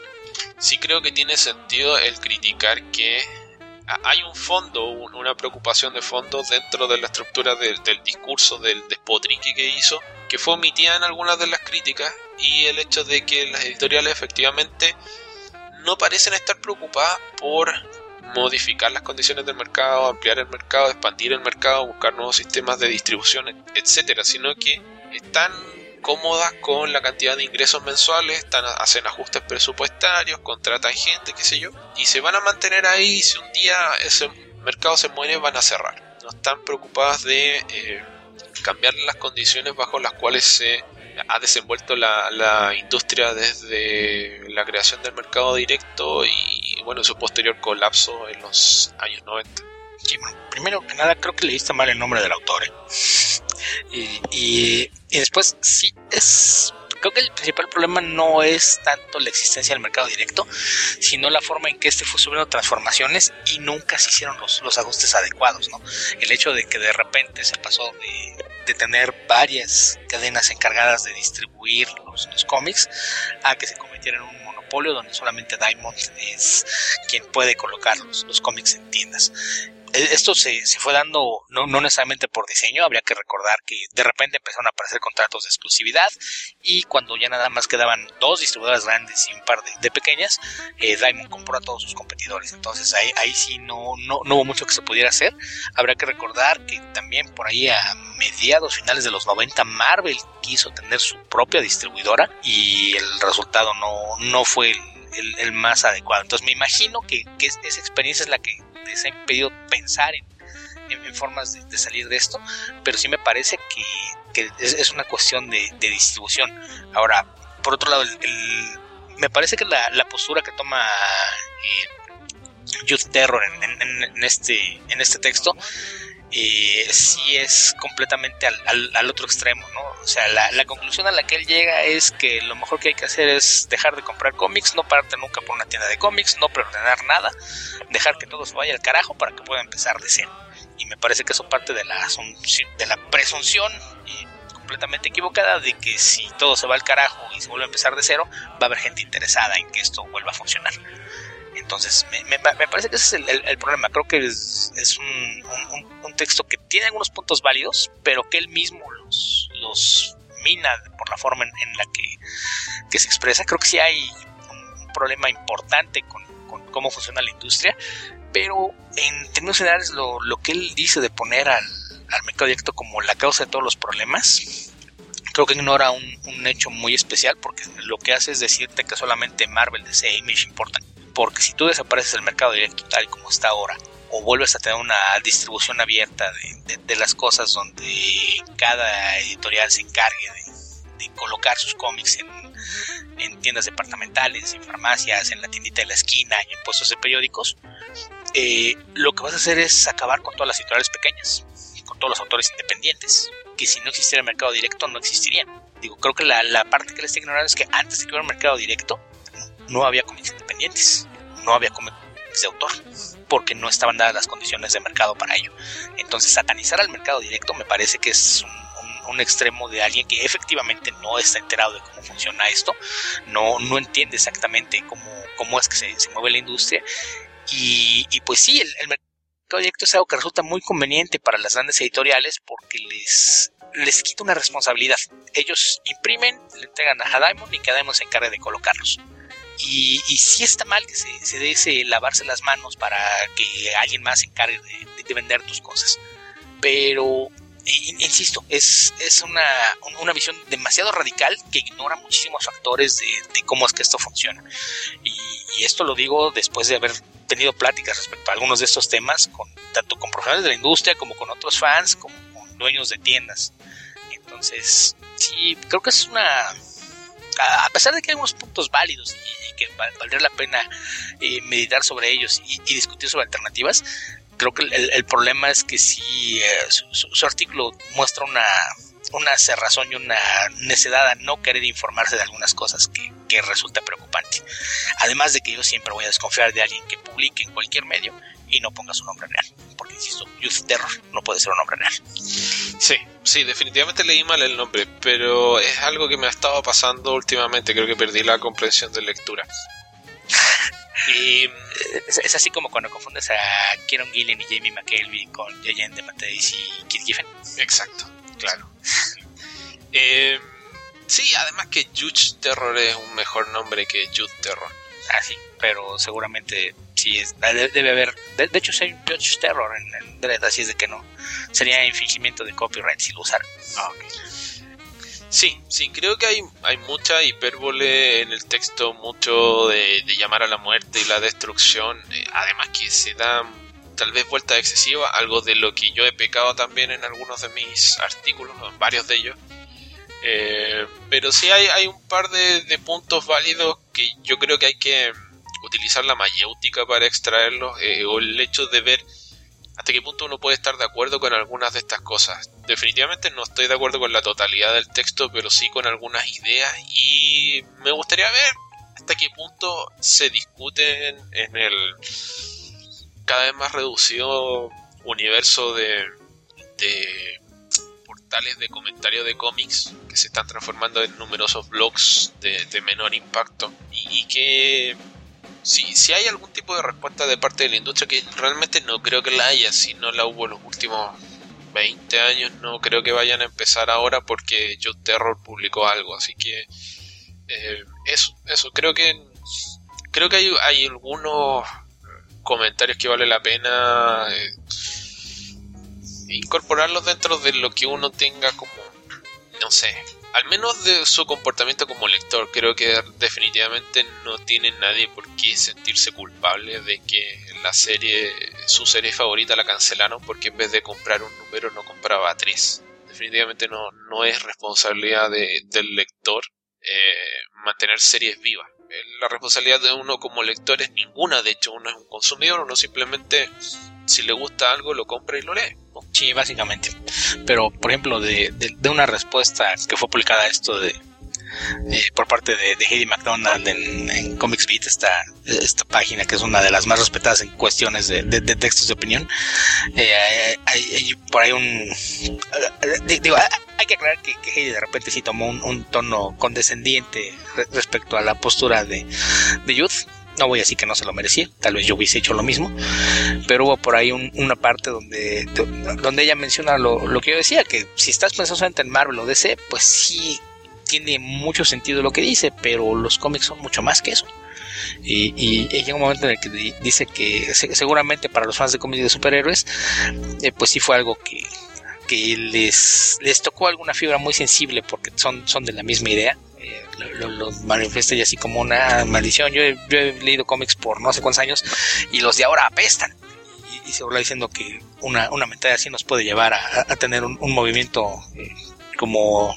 sí creo que tiene sentido el criticar que hay un fondo, una preocupación de fondo dentro de la estructura del, del discurso del despotrique que hizo, que fue omitida en algunas de las críticas, y el hecho de que las editoriales efectivamente no parecen estar preocupadas por modificar las condiciones del mercado, ampliar el mercado, expandir el mercado, buscar nuevos sistemas de distribución, etcétera, sino que están cómodas con la cantidad de ingresos mensuales, están, hacen ajustes presupuestarios, contratan gente, qué sé yo, y se van a mantener ahí. Si un día ese mercado se muere, van a cerrar. No están preocupadas de eh, cambiar las condiciones bajo las cuales se ha desenvuelto la, la industria desde la creación del mercado directo y, bueno, su posterior colapso en los años noventa. Sí, bueno, primero que nada creo que leíste mal el nombre del autor, ¿eh? y, y, y después sí es... Creo que el principal problema no es tanto la existencia del mercado directo, sino la forma en que este fue sufriendo transformaciones y nunca se hicieron los, los ajustes adecuados, ¿no? El hecho de que de repente se pasó de, de tener varias cadenas encargadas de distribuir los, los cómics a que se convirtiera en un monopolio donde solamente Diamond es quien puede colocar los, los cómics en tiendas. Esto se, se fue dando no, no necesariamente por diseño. Habría que recordar que de repente empezaron a aparecer contratos de exclusividad, y cuando ya nada más quedaban dos distribuidoras grandes y un par de, de pequeñas, eh, Diamond compró a todos sus competidores. Entonces ahí, ahí sí no, no, no hubo mucho que se pudiera hacer. Habría que recordar que también por ahí a mediados, finales de los noventa, Marvel quiso tener su propia distribuidora y el resultado no, no fue el, el, el más adecuado. Entonces me imagino que, que esa experiencia es la que les ha impedido pensar en, en, en formas de, de salir de esto, pero sí me parece que, que es, es una cuestión de, de distribución. Ahora, por otro lado, el, el, me parece que la, la postura que toma eh, Youth Terror en, en, en, este, en este texto eh, sí es completamente al, al, al otro extremo, ¿no? O sea, la, la conclusión a la que él llega es que lo mejor que hay que hacer es dejar de comprar cómics, no pararte nunca por una tienda de cómics, no preordenar nada, dejar que todo se vaya al carajo para que pueda empezar de cero. Y me parece que eso parte de la, de la presunción y completamente equivocada de que si todo se va al carajo y se vuelve a empezar de cero, va a haber gente interesada en que esto vuelva a funcionar. Entonces me, me, me parece que ese es el, el, el problema. Creo que es, es un, un, un texto que tiene algunos puntos válidos, pero que él mismo los, los mina por la forma en, en la que, que se expresa. Creo que sí hay un, un problema importante con, con cómo funciona la industria, pero en términos generales lo, lo que él dice de poner al, al mercado directo como la causa de todos los problemas, creo que ignora un, un hecho muy especial, porque lo que hace es decirte que solamente Marvel, D C e Image importan. Porque si tú desapareces del mercado directo tal como está ahora, o vuelves a tener una distribución abierta de, de, de las cosas donde cada editorial se encargue de, de colocar sus cómics en, en tiendas departamentales, en farmacias, en la tiendita de la esquina y en puestos de periódicos, eh, lo que vas a hacer es acabar con todas las editoriales pequeñas, con todos los autores independientes, que si no existiera el mercado directo no existirían. Digo, creo que la, la parte que le está ignorando es que antes de que hubiera un mercado directo no había cómics independientes, no había cómics de autor, porque no estaban dadas las condiciones de mercado para ello. Entonces satanizar al mercado directo me parece que es un, un, un extremo de alguien que efectivamente no está enterado de cómo funciona esto, no, no entiende exactamente cómo, cómo es que se, se mueve la industria, y, y pues sí, el, el mercado directo es algo que resulta muy conveniente para las grandes editoriales porque les, les quita una responsabilidad. Ellos imprimen, le entregan a Diamond y que Diamond se encargue de colocarlos. Y, y sí está mal que se, se dé ese lavarse las manos para que alguien más se encargue de, de, de vender tus cosas. Pero, insisto, es, es una, una visión demasiado radical que ignora muchísimos factores de, de cómo es que esto funciona. Y, y esto lo digo después de haber tenido pláticas respecto a algunos de estos temas, con, tanto con profesionales de la industria como con otros fans, como con dueños de tiendas. Entonces, sí, creo que es una... A pesar de que hay unos puntos válidos y, y que valdría la pena eh, meditar sobre ellos y, y discutir sobre alternativas, creo que el, el problema es que sí, eh, su, su, su artículo muestra una, una cerrazón y una necedad a no querer informarse de algunas cosas que, que resulta preocupante. Además de que yo siempre voy a desconfiar de alguien que publique en cualquier medio y no ponga su nombre real, porque insisto, Youth Terror no puede ser un nombre real. Sí, sí, definitivamente leí mal el nombre, pero es algo que me ha estado pasando últimamente. Creo que perdí la comprensión de lectura. Y es, es así como cuando confundes a Kieron Gillen y Jamie McKelvey con J N DeMatteis y Keith Giffen. Exacto, claro. eh, sí, además que Youth Terror es un mejor nombre que Youth Terror. Ah, sí, pero seguramente sí es, debe, debe haber. De, de hecho, si hay un Youth Terror en, en Dread, así es de que no. Sería infringimiento de copyright si lo usaran. Ah, okay. Sí, sí, creo que hay, hay mucha hipérbole en el texto, mucho de, de llamar a la muerte y la destrucción. Eh, además que se da tal vez vuelta excesiva, algo de lo que yo he pecado también en algunos de mis artículos, en varios de ellos. Eh, pero sí hay, hay un par de, de puntos válidos que yo creo que hay que utilizar la mayéutica para extraerlos, eh, o el hecho de ver hasta qué punto uno puede estar de acuerdo con algunas de estas cosas. Definitivamente no estoy de acuerdo con la totalidad del texto, pero sí con algunas ideas, y me gustaría ver hasta qué punto se discuten en el cada vez más reducido universo de, de portales de comentarios de cómics que se están transformando en numerosos blogs de, de menor impacto, y, y que si, si hay algún tipo de respuesta de parte de la industria, que realmente no creo que la haya, si no la hubo en los últimos veinte años, no creo que vayan a empezar ahora porque Youth Terror publicó algo, así que eh, eso, eso, creo que creo que hay, hay algunos comentarios que vale la pena eh, incorporarlos dentro de lo que uno tenga como, no sé, al menos de su comportamiento como lector. Creo que definitivamente no tiene nadie por qué sentirse culpable de que la serie, su serie favorita, la cancelaron porque en vez de comprar un número no compraba tres. Definitivamente no, no es responsabilidad de, del lector eh, mantener series vivas. La responsabilidad de uno como lector es ninguna. De hecho, uno es un consumidor, uno simplemente, si le gusta algo, lo compra y lo lee, ¿no? Sí, básicamente. Pero, por ejemplo, de, de, de una respuesta que fue publicada esto de eh, por parte de, de Heidi McDonald en, en Comics Beat, esta, esta página que es una de las más respetadas en cuestiones de, de, de textos de opinión, eh, hay, hay por ahí un... Digo, hay que aclarar que, que Heidi de repente sí tomó un, un tono condescendiente respecto a la postura de, de Youth, No voy a decir que no se lo merecía, tal vez yo hubiese hecho lo mismo, pero hubo por ahí un, una parte donde, donde ella menciona lo, lo que yo decía, que si estás pensando solamente en Marvel o D C, pues sí tiene mucho sentido lo que dice, pero los cómics son mucho más que eso. Y, y, y llega un momento en el que dice que se, seguramente para los fans de cómics de superhéroes, eh, pues sí fue algo que, que les, les tocó alguna fibra muy sensible, porque son, son de la misma idea. Eh, lo, lo, lo manifiesta ya así como una maldición. Yo he, yo he leído cómics por no sé cuántos años y los de ahora apestan, y, y se habla diciendo que una, una mentalidad así nos puede llevar a, a tener un, un movimiento eh, como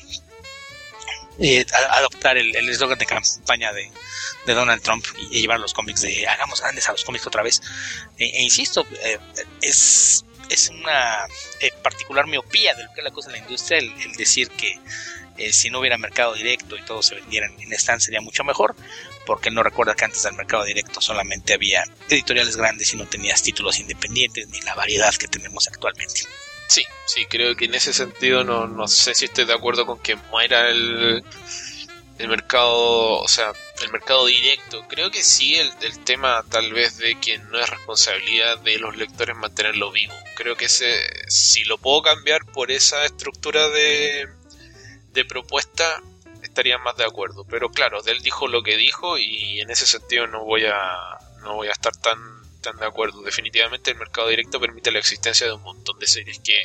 eh, a, adoptar el eslogan de campaña de, de Donald Trump y, y llevar los cómics de hagamos grandes a los cómics otra vez. E, e insisto, eh, es es una eh, particular miopía de lo que es la cosa de la industria el, el decir que Eh, si no hubiera mercado directo y todo se vendiera en stand sería mucho mejor, porque no recuerda que antes del mercado directo solamente había editoriales grandes y no tenías títulos independientes ni la variedad que tenemos actualmente. Sí, sí, creo que en ese sentido no, no sé si estoy de acuerdo con que muera el, el mercado, o sea, el mercado directo. Creo que sí, el, el tema tal vez de que no es responsabilidad de los lectores mantenerlo vivo. Creo que ese, si lo puedo cambiar por esa estructura de de propuesta, estaría más de acuerdo, pero claro, él dijo lo que dijo y en ese sentido no voy a no voy a estar tan tan de acuerdo. Definitivamente el mercado directo permite la existencia de un montón de series que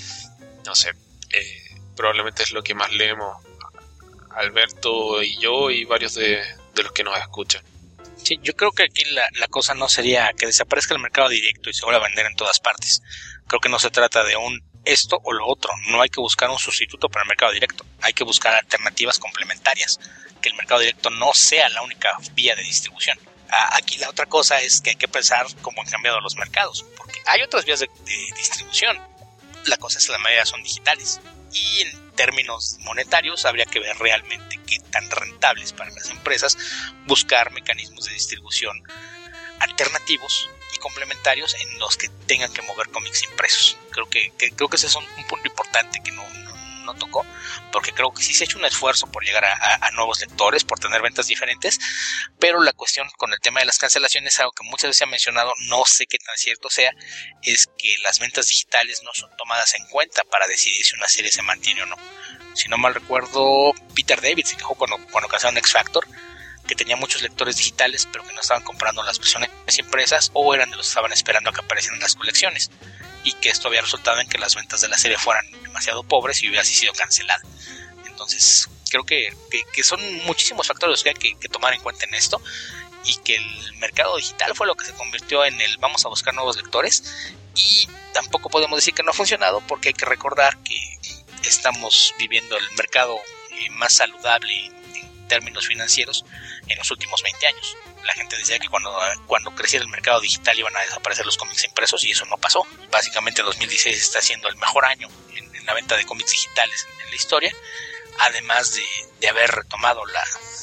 no sé, eh, probablemente es lo que más leemos Alberto y yo y varios de, de los que nos escuchan. Sí, yo creo que aquí la, la cosa no sería que desaparezca el mercado directo y se vuelva a vender en todas partes. Creo que no se trata de un esto o lo otro, no hay que buscar un sustituto para el mercado directo, hay que buscar alternativas complementarias, que el mercado directo no sea la única vía de distribución. Aquí la otra cosa es que hay que pensar cómo han cambiado los mercados, porque hay otras vías de, de distribución, la cosa es que la mayoría son digitales, y en términos monetarios habría que ver realmente qué tan rentables para las empresas buscar mecanismos de distribución alternativos y complementarios en los que tengan que mover cómics impresos. Creo que, que creo que ese es un, un punto importante que no, no, no tocó, porque creo que sí se ha hecho un esfuerzo por llegar a, a, a nuevos lectores, por tener ventas diferentes, pero la cuestión con el tema de las cancelaciones, algo que muchas veces se ha mencionado, no sé qué tan cierto sea, es que las ventas digitales no son tomadas en cuenta para decidir si una serie se mantiene o no. Si no mal recuerdo, Peter David se quejó cuando, cuando cancelaron X Factor, que tenía muchos lectores digitales pero que no estaban comprando las versiones impresas o eran de los que estaban esperando a que aparecieran las colecciones, y que esto había resultado en que las ventas de la serie fueran demasiado pobres y hubiera así sido cancelada. Entonces creo que, que, que son muchísimos factores que hay que, que tomar en cuenta en esto, y que el mercado digital fue lo que se convirtió en el vamos a buscar nuevos lectores, y tampoco podemos decir que no ha funcionado, porque hay que recordar que estamos viviendo el mercado eh, más saludable en términos financieros en los últimos veinte años. La gente decía que cuando, cuando creciera el mercado digital iban a desaparecer los cómics impresos, y eso no pasó. Básicamente dos mil dieciséis está siendo el mejor año en, en la venta de cómics digitales en, en la historia, además de, de haber retomado la,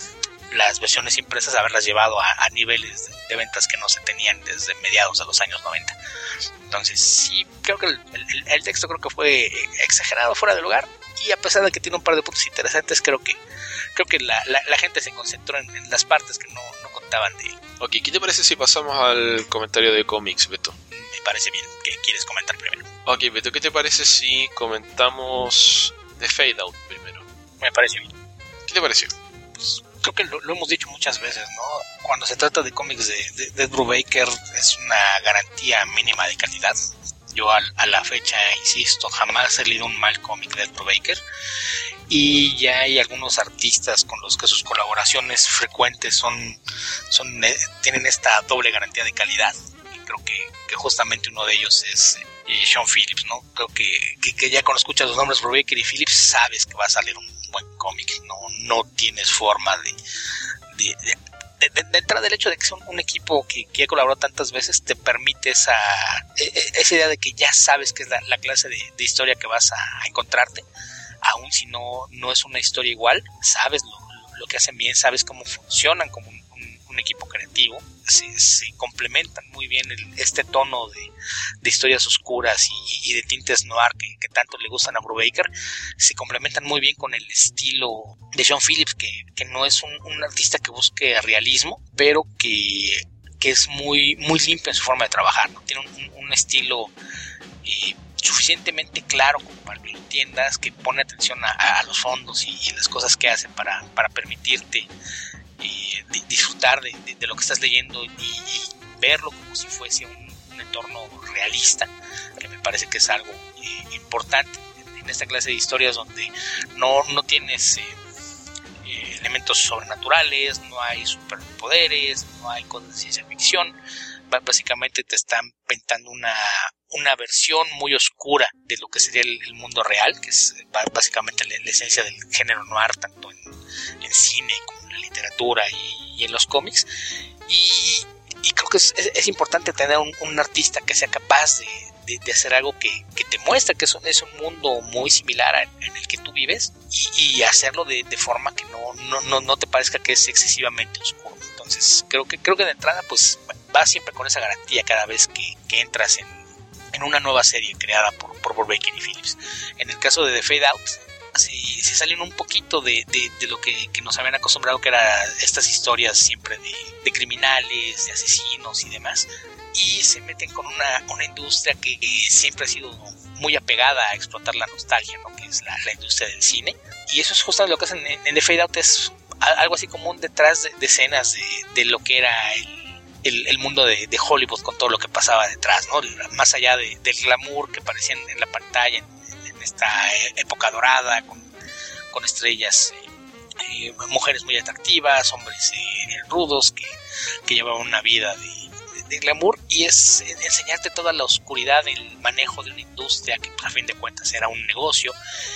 las versiones impresas, haberlas llevado a, a niveles de, de ventas que no se tenían desde mediados de los años noventa. Entonces sí, creo que el, el, el texto creo que fue exagerado, fuera de lugar, y a pesar de que tiene un par de puntos interesantes, creo que creo que la, la, la gente se concentró en, en las partes que no, no contaban de... Ok, ¿qué te parece si pasamos al comentario de cómics, Beto? Me parece bien. ¿Qué quieres comentar primero? Ok, Beto, ¿qué te parece si comentamos The Fade Out primero? Me parece bien. ¿Qué te pareció? Pues creo que lo, lo hemos dicho muchas veces, ¿no? Cuando se trata de cómics de, de, de Ed Brubaker es una garantía mínima de calidad. Yo a, a la fecha, insisto, jamás he leído un mal cómic de Ed Brubaker, y ya hay algunos artistas con los que sus colaboraciones frecuentes son, son eh, tienen esta doble garantía de calidad, y creo que, que justamente uno de ellos es eh, Sean Phillips, ¿no? Creo que, que, que ya cuando escuchas los nombres Brubaker y Phillips sabes que va a salir un buen cómic, no, no tienes forma de... de, de De, de, de entrada, el hecho de que sea un, un equipo que, que ha colaborado tantas veces te permite esa, esa idea de que ya sabes que es la, la clase de, de historia que vas a, a encontrarte, aun si no, no es una historia igual, sabes lo, lo que hacen bien, sabes cómo funcionan como un, un, un equipo creativo, se, se complementan muy bien el, este tono de, de historias oscuras y, y de tintes noir que, que tanto le gustan a Brubaker, se complementan muy bien con el estilo de Sean Phillips, que, que no es un, un artista que busque realismo, pero que, que es muy, muy limpio en su forma de trabajar, ¿no? Tiene un, un, un estilo eh, suficientemente claro como para que lo entiendas, que pone atención a, a los fondos y, y las cosas que hace para, para permitirte eh, de, disfrutar de, de, de lo que estás leyendo y, y verlo como si fuese un, un entorno realista, que me parece que es algo eh, importante en esta clase de historias donde no, no tienes eh, eh, elementos sobrenaturales, no hay superpoderes, no hay cosas de ciencia ficción. Básicamente te están pintando una, una versión muy oscura de lo que sería el, el mundo real, que es básicamente la, la esencia del género noir, tanto en, en cine como en la literatura y, y en los cómics. Y, y creo que es, es, es importante tener un, un artista que sea capaz de, de, de hacer algo que, que te muestra que es un, es un mundo muy similar a, en el que tú vives, y, y hacerlo de, de forma que no, no, no, no te parezca que es excesivamente oscuro. Entonces creo que, creo que de entrada pues va siempre con esa garantía cada vez que, que entras en, en una nueva serie creada por, por Brubaker y Phillips. En el caso de The Fade Out, se, se salen un poquito de, de, de lo que, que nos habían acostumbrado, que eran estas historias siempre de, de criminales, de asesinos y demás, y se meten con una, una industria que, que siempre ha sido muy apegada a explotar la nostalgia, ¿no? Que es la, la industria del cine, y eso es justamente lo que hacen en, en The Fade Out, es algo así como un detrás de, de escenas de, de lo que era el El, el mundo de, de Hollywood, con todo lo que pasaba detrás, ¿no? Más allá de, del glamour que aparecía en, en la pantalla en, en esta época dorada, con, con estrellas, eh, eh, mujeres muy atractivas, hombres eh, rudos que, que llevaban una vida de, de, de glamour, y es enseñarte toda la oscuridad del manejo de una industria que, pues, a fin de cuentas era un negocio,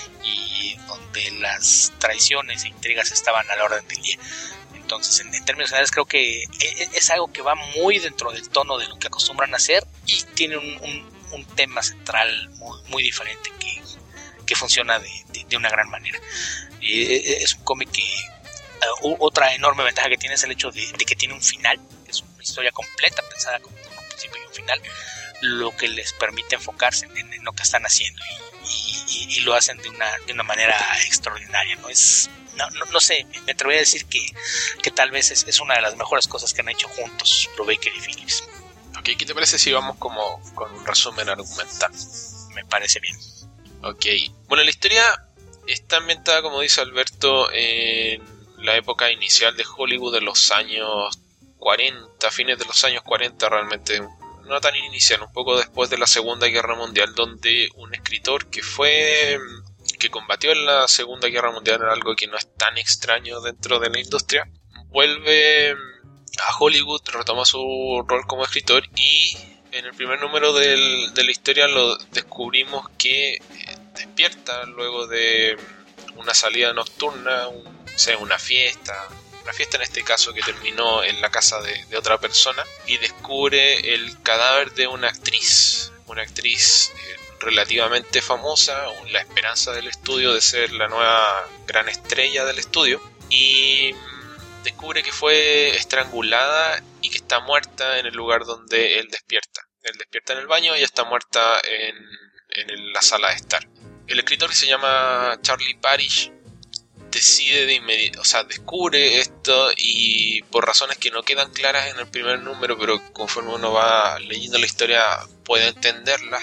y donde las traiciones e intrigas estaban a la orden del día. Entonces, en, en términos generales, creo que es, es algo que va muy dentro del tono de lo que acostumbran a hacer, y tiene un, un, un tema central muy, muy diferente que, que funciona de, de, de una gran manera. Eh, es un cómic que uh, otra enorme ventaja que tiene es el hecho de, de que tiene un final, que es una historia completa pensada con un principio y un final, lo que les permite enfocarse en, en lo que están haciendo, y, y, y lo hacen de una, de una manera extraordinaria, ¿no? Es No, no, no sé, me atrevería a decir que, que tal vez es, es una de las mejores cosas que han hecho juntos Brubaker y Phillips. Ok, ¿qué te parece si vamos como con un resumen argumental? Me parece bien. Ok, bueno, la historia está ambientada, como dice Alberto, en la época inicial de Hollywood, de los años cuarenta, fines de los años cuarenta, realmente no tan inicial, un poco después de la Segunda Guerra Mundial, donde un escritor que fue... que combatió en la Segunda Guerra Mundial, era algo que no es tan extraño dentro de la industria, vuelve a Hollywood, retoma su rol como escritor, y en el primer número del, de la historia lo descubrimos que despierta luego de una salida nocturna, un, o sea, una fiesta, una fiesta en este caso que terminó en la casa de, de otra persona, y descubre el cadáver de una actriz, una actriz eh, relativamente famosa, la esperanza del estudio de ser la nueva gran estrella del estudio, y descubre que fue estrangulada y que está muerta en el lugar donde él despierta. Él despierta en el baño y está muerta en, en la sala de estar. El escritor, que se llama Charlie Parish, decide de inmediato, o sea, descubre esto, y por razones que no quedan claras en el primer número, pero conforme uno va leyendo la historia puede entenderlas,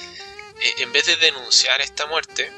en vez de denunciar esta muerte,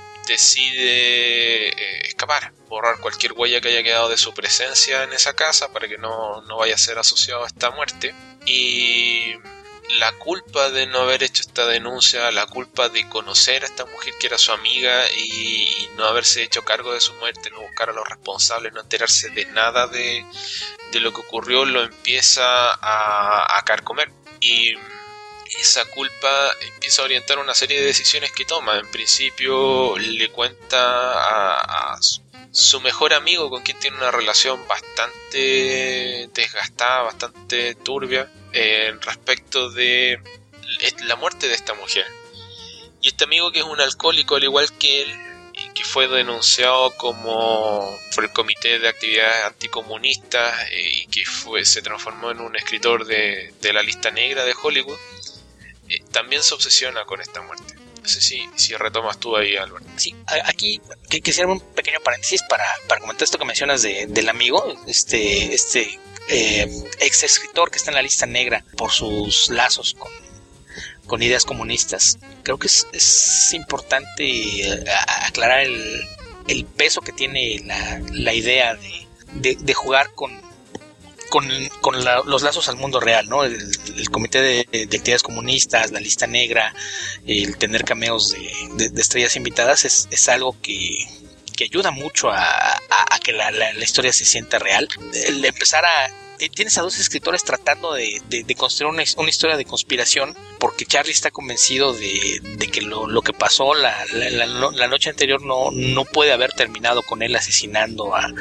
decide eh, escapar, borrar cualquier huella que haya quedado de su presencia en esa casa para que no, no vaya a ser asociado a esta muerte. Y la culpa de no haber hecho esta denuncia, la culpa de conocer a esta mujer que era su amiga y, y no haberse hecho cargo de su muerte, no buscar a los responsables, no enterarse de nada de, de lo que ocurrió, lo empieza a, a carcomer. Y esa culpa empieza a orientar una serie de decisiones que toma. En principio le cuenta a, a su mejor amigo, con quien tiene una relación bastante desgastada, bastante turbia, eh, respecto de la muerte de esta mujer. Y este amigo, que es un alcohólico al igual que él, que fue denunciado como por el Comité de Actividades Anticomunistas eh, y que fue, se transformó en un escritor de, de la lista negra de Hollywood, eh, también se obsesiona con esta muerte. No sé si, si retomas tú ahí, Álvaro. Sí, aquí quisiera un pequeño paréntesis para, para comentar esto que mencionas de, del amigo, este, este eh, ex escritor que está en la lista negra por sus lazos con, con ideas comunistas. Creo que es, es importante aclarar el, el peso que tiene la, la idea de, de, de jugar con con, con la, los lazos al mundo real, ¿no? El, el comité de, de actividades comunistas, la lista negra, el tener cameos de, de, de estrellas invitadas es, es algo que, que ayuda mucho a, a, a que la, la, la historia se sienta real. El empezar a... Tienes a dos escritores tratando de, de, de construir una, una historia de conspiración, porque Charlie está convencido de, de que lo, lo que pasó la, la, la, la noche anterior no, no puede haber terminado con él asesinando a,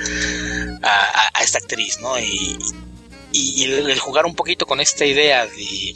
a, a esta actriz, ¿no? Y, y el, el jugar un poquito con esta idea de,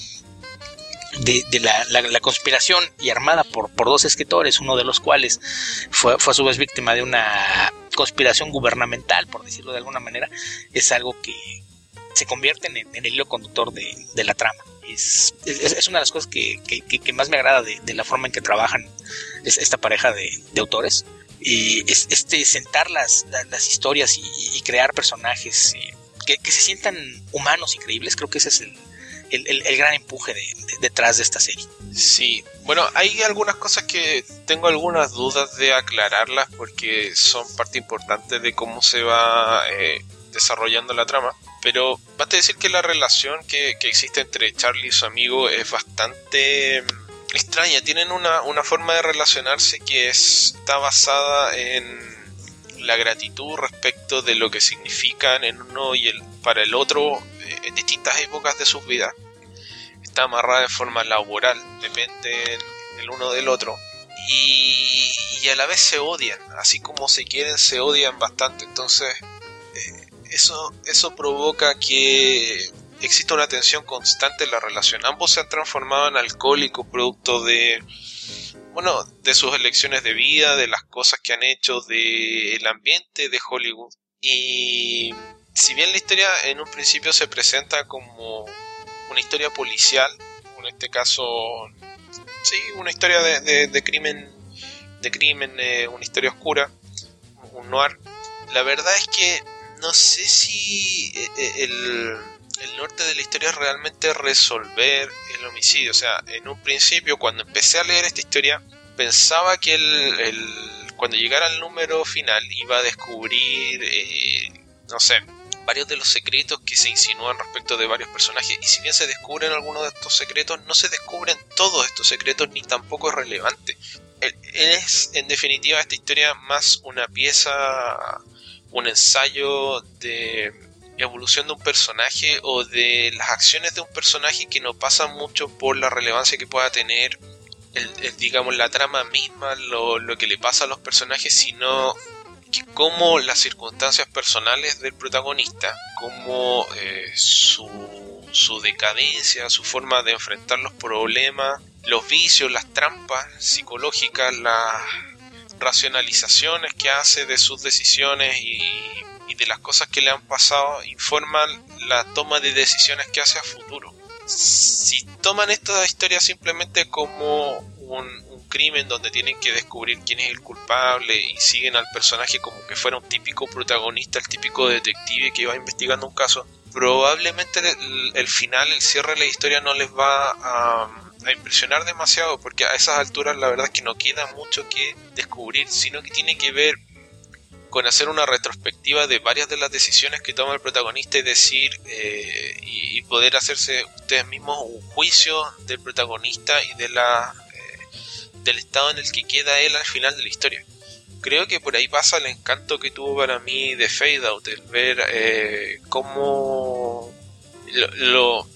de, de la, la, la conspiración y armada por, por dos escritores, uno de los cuales fue, fue a su vez víctima de una conspiración gubernamental, por decirlo de alguna manera, es algo que se convierten en, en el hilo conductor de, de la trama. Es, es, es una de las cosas que, que, que más me agrada de, de la forma en que trabajan es, esta pareja de, de autores. Y es, este sentar las, las historias y, y crear personajes eh, que, que se sientan humanos y creíbles, creo que ese es el, el, el, el gran empuje de, de, detrás de esta serie. Sí, bueno, hay algunas cosas que tengo algunas dudas de aclararlas porque son parte importante de cómo se va eh, desarrollando la trama. Pero basta decir que la relación que, que existe entre Charlie y su amigo es bastante extraña. Tienen una, una forma de relacionarse que es, está basada en la gratitud respecto de lo que significan en uno y el, para el otro eh, en distintas épocas de sus vidas. Está amarrada de forma laboral, dependen el uno del otro. Y, y a la vez se odian, así como se quieren, se odian bastante. Entonces... Eh, Eso, eso provoca que exista una tensión constante en la relación. Ambos se han transformado en alcohólicos producto de, bueno, de sus elecciones de vida, de las cosas que han hecho, del ambiente de Hollywood. Y si bien la historia en un principio se presenta como una historia policial, en este caso, sí, una historia de, de, de crimen, de crimen, eh, una historia oscura, un noir, la verdad es que no sé si el, el norte de la historia es realmente resolver el homicidio. O sea, en un principio, cuando empecé a leer esta historia, pensaba que el, el, cuando llegara al número final iba a descubrir, eh, no sé, varios de los secretos que se insinúan respecto de varios personajes. Y si bien se descubren algunos de estos secretos, no se descubren todos estos secretos, ni tampoco es relevante. Es, en definitiva, esta historia más una pieza... un ensayo de evolución de un personaje o de las acciones de un personaje que no pasa mucho por la relevancia que pueda tener el, el, digamos, la trama misma, lo, lo que le pasa a los personajes, sino que cómo las circunstancias personales del protagonista, cómo eh, su, su decadencia, su forma de enfrentar los problemas, los vicios, las trampas psicológicas, las racionalizaciones que hace de sus decisiones y, y de las cosas que le han pasado, informan la toma de decisiones que hace a futuro. Si toman esta historia simplemente como un, un crimen donde tienen que descubrir quién es el culpable y siguen al personaje como que fuera un típico protagonista, el típico detective que va investigando un caso, probablemente el, el final, el cierre de la historia no les va a... a impresionar demasiado, porque a esas alturas la verdad es que no queda mucho que descubrir, sino que tiene que ver con hacer una retrospectiva de varias de las decisiones que toma el protagonista y decir eh, y, y poder hacerse ustedes mismos un juicio del protagonista y de la eh, del estado en el que queda él al final de la historia. Creo que por ahí pasa el encanto que tuvo para mí de Fade Out, el ver eh, cómo lo, lo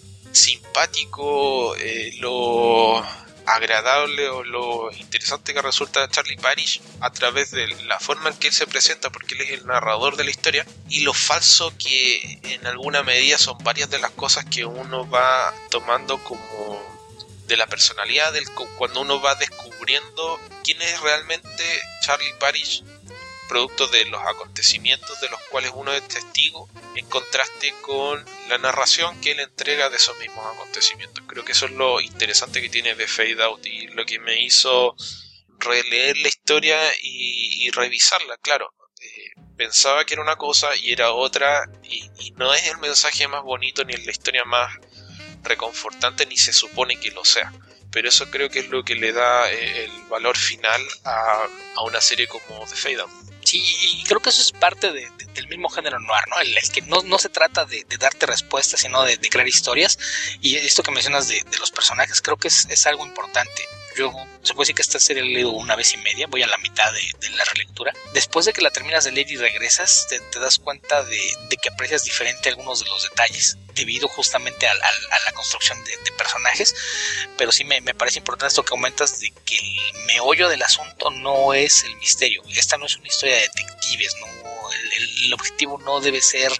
simpático, eh, lo agradable o lo interesante que resulta Charlie Parish a través de la forma en que él se presenta, porque él es el narrador de la historia, y lo falso que en alguna medida son varias de las cosas que uno va tomando como de la personalidad del, cuando uno va descubriendo descubriendo quién es realmente Charlie Parrish, producto de los acontecimientos de los cuales uno es testigo, en contraste con la narración que él entrega de esos mismos acontecimientos. Creo que eso es lo interesante que tiene The Fade Out y lo que me hizo releer la historia y, y revisarla. Claro, eh, pensaba que era una cosa y era otra, y, y no es el mensaje más bonito ni es la historia más reconfortante, ni se supone que lo sea. Pero eso creo que es lo que le da eh, el valor final a, a una serie como The Fade Out. Sí, y creo que eso es parte de, de, del mismo género noir, ¿no? El, el que no, no se trata de, de darte respuestas, sino de, de crear historias. Y esto que mencionas de, de los personajes, creo que es, es algo importante. Yo se puede decir que esta serie la he leído una vez y media, voy a la mitad de, de la relectura. Después de que la terminas de leer y regresas, te, te das cuenta de, de que aprecias diferente algunos de los detalles, debido justamente a, a, a la construcción de, de personajes. Pero sí me, me parece importante esto que comentas, de que el meollo del asunto no es el misterio. Esta no es una historia de detectives, ¿no? El, el, el objetivo no debe ser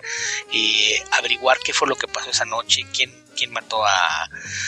eh, averiguar qué fue lo que pasó esa noche, quién, quién mató a,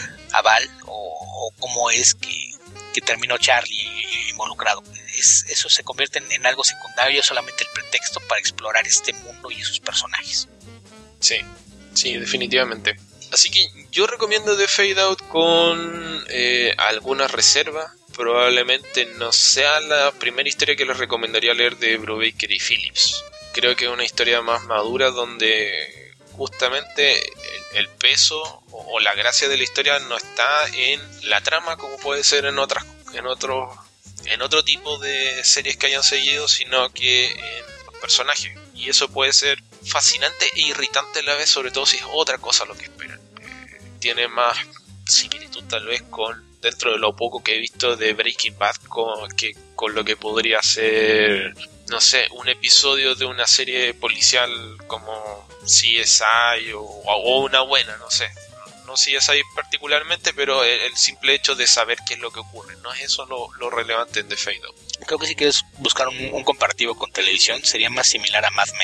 a Val, o, o cómo es que, que terminó Charlie involucrado. Es, eso se convierte en, en algo secundario, es solamente el pretexto para explorar este mundo y sus personajes. Sí, sí, definitivamente. Así que yo recomiendo The Fade Out con eh, alguna reserva. Probablemente no sea la primera historia que les recomendaría leer de Brubaker y Phillips. Creo que es una historia más madura donde justamente el, el peso o, o la gracia de la historia no está en la trama como puede ser en otras en otros en otro tipo de series que hayan seguido, sino que en los personajes. Y eso puede ser fascinante e irritante a la vez, sobre todo si es otra cosa lo que esperan. Eh, tiene más similitud tal vez con, dentro de lo poco que he visto de Breaking Bad, con, que, con lo que podría ser, no sé, un episodio de una serie policial como C S I o, o una buena, no sé. No C S I particularmente, pero el, el simple hecho de saber qué es lo que ocurre. No es eso lo, lo relevante en The Fade Out. Creo que si quieres buscar un, un comparativo con televisión, sería más similar a Mad Men.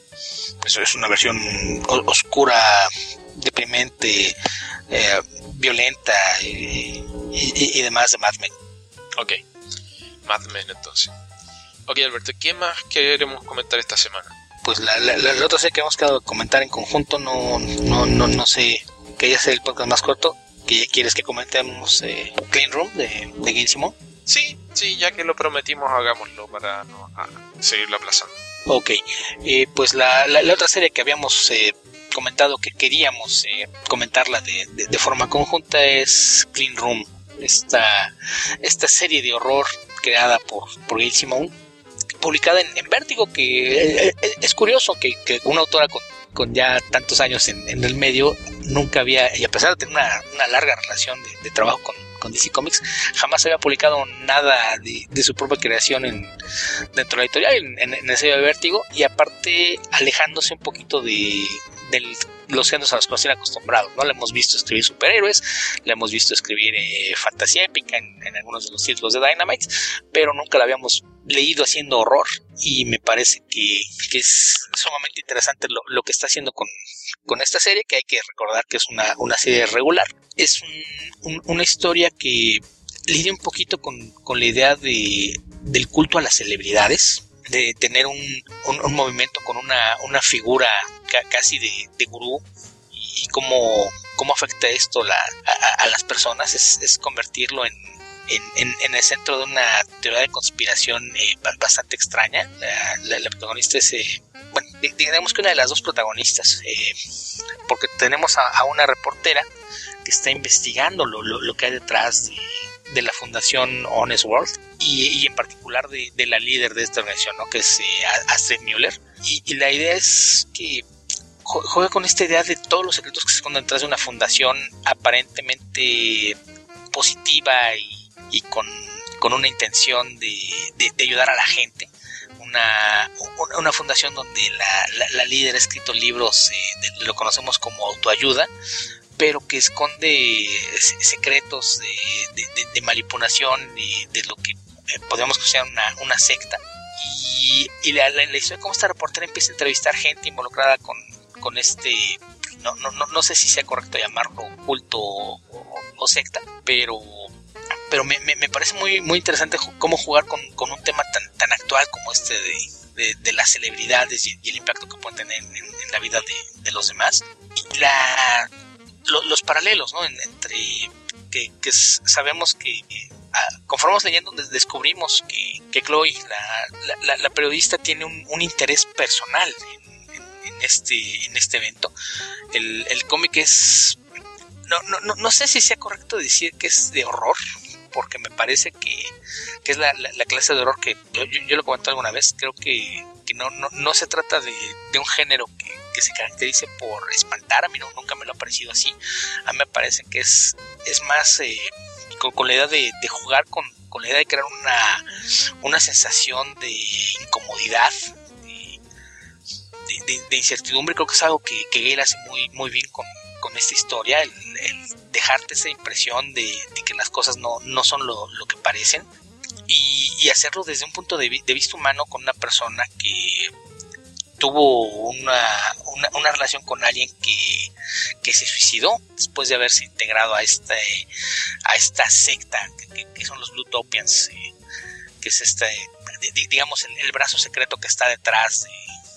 Eso es una versión oscura, deprimente, eh, violenta y, y, y demás de Mad Men. Ok, Mad Men entonces. Ok, Alberto, ¿qué más queremos comentar esta semana? Pues la, la, la otra serie que hemos quedado de comentar en conjunto, no, no, no, no sé, que ya sea el podcast más corto, que quieres que comentemos eh, Clean Room de, de Gail Simone. Sí, sí, ya que lo prometimos, hagámoslo para no a, seguirlo aplazando. Ok, eh, pues la, la, la otra serie que habíamos eh, comentado que queríamos eh, comentarla de, de, de forma conjunta es Clean Room, esta, esta serie de horror creada por, por Gail Simone, publicada en, en Vértigo, que eh, es curioso que, que una autora con, con ya tantos años en, en el medio nunca había, y a pesar de tener una, una larga relación de, de trabajo con con D C Comics, jamás había publicado nada de, de su propia creación en, dentro de la editorial, en, en, en el sello de Vértigo, y aparte alejándose un poquito de, de los géneros a los que nos tiene acostumbrados, ¿no? Le hemos visto escribir superhéroes, le hemos visto escribir eh, fantasía épica en, en algunos de los títulos de Dynamite, pero nunca la habíamos leído haciendo horror, y me parece que, que es sumamente interesante lo, lo que está haciendo con, con esta serie, que hay que recordar que es una, una serie regular. Es un, un, una historia que lidia un poquito con, con la idea de, del culto a las celebridades, de tener un, un, un movimiento con una, una figura ca, casi de, de gurú, y cómo, cómo afecta esto la, a, a las personas. Es, es convertirlo en, en, en, en el centro de una teoría de conspiración eh, bastante extraña. La, la, la protagonista es, eh, bueno, digamos que una de las dos protagonistas, eh, porque tenemos a, a una reportera que está investigando lo, lo, lo que hay detrás de, de la fundación Honest World, y, y en particular de, de la líder de esta organización, ¿no? Que es eh, Astrid Mueller, y, y la idea es que juega con esta idea de todos los secretos que se esconden detrás de una fundación aparentemente positiva y, y con, con una intención de, de, de ayudar a la gente. Una, una fundación donde la, la, la líder ha escrito libros, eh, de, lo conocemos como autoayuda, pero que esconde secretos de, de, de, de manipulación, de, de lo que podríamos considerar una, una secta. Y, y la, la, la historia de cómo esta reportera empieza a entrevistar gente involucrada con, con este, no, no, no, no sé si sea correcto llamarlo culto o, o, o secta, pero pero me, me, me parece muy, muy interesante cómo jugar con, con un tema tan, tan actual como este de, de, de las celebridades y, y el impacto que pueden tener en, en la vida de, de los demás, y la, lo, los paralelos, ¿no? En, entre que, que sabemos que eh, conforme vamos leyendo descubrimos que, que Chloe, la, la, la periodista, tiene un, un interés personal en, en, en, este, en este evento. El, el cómic es... No, no, no, no sé si sea correcto decir que es de horror, porque me parece que, que es la, la, la clase de horror que yo, yo, yo lo comenté alguna vez. Creo que, que no, no, no se trata de, de un género que, que se caracterice por espantar. A mí no, nunca me lo ha parecido así. A mí me parece que es, es más eh, con, con la idea de, de jugar con, con la idea de crear una, una sensación de incomodidad, de, de, de incertidumbre. Creo que es algo que, que Gale hace muy, muy bien con con esta historia, el, el dejarte esa impresión de, de que las cosas no, no son lo, lo que parecen, y, y hacerlo desde un punto de, de vista humano, con una persona que tuvo una, una, una relación con alguien que, que se suicidó después de haberse integrado a, este, a esta secta que, que, que son los Bluetopians, eh, que es este, de, digamos, el, el brazo secreto que está detrás de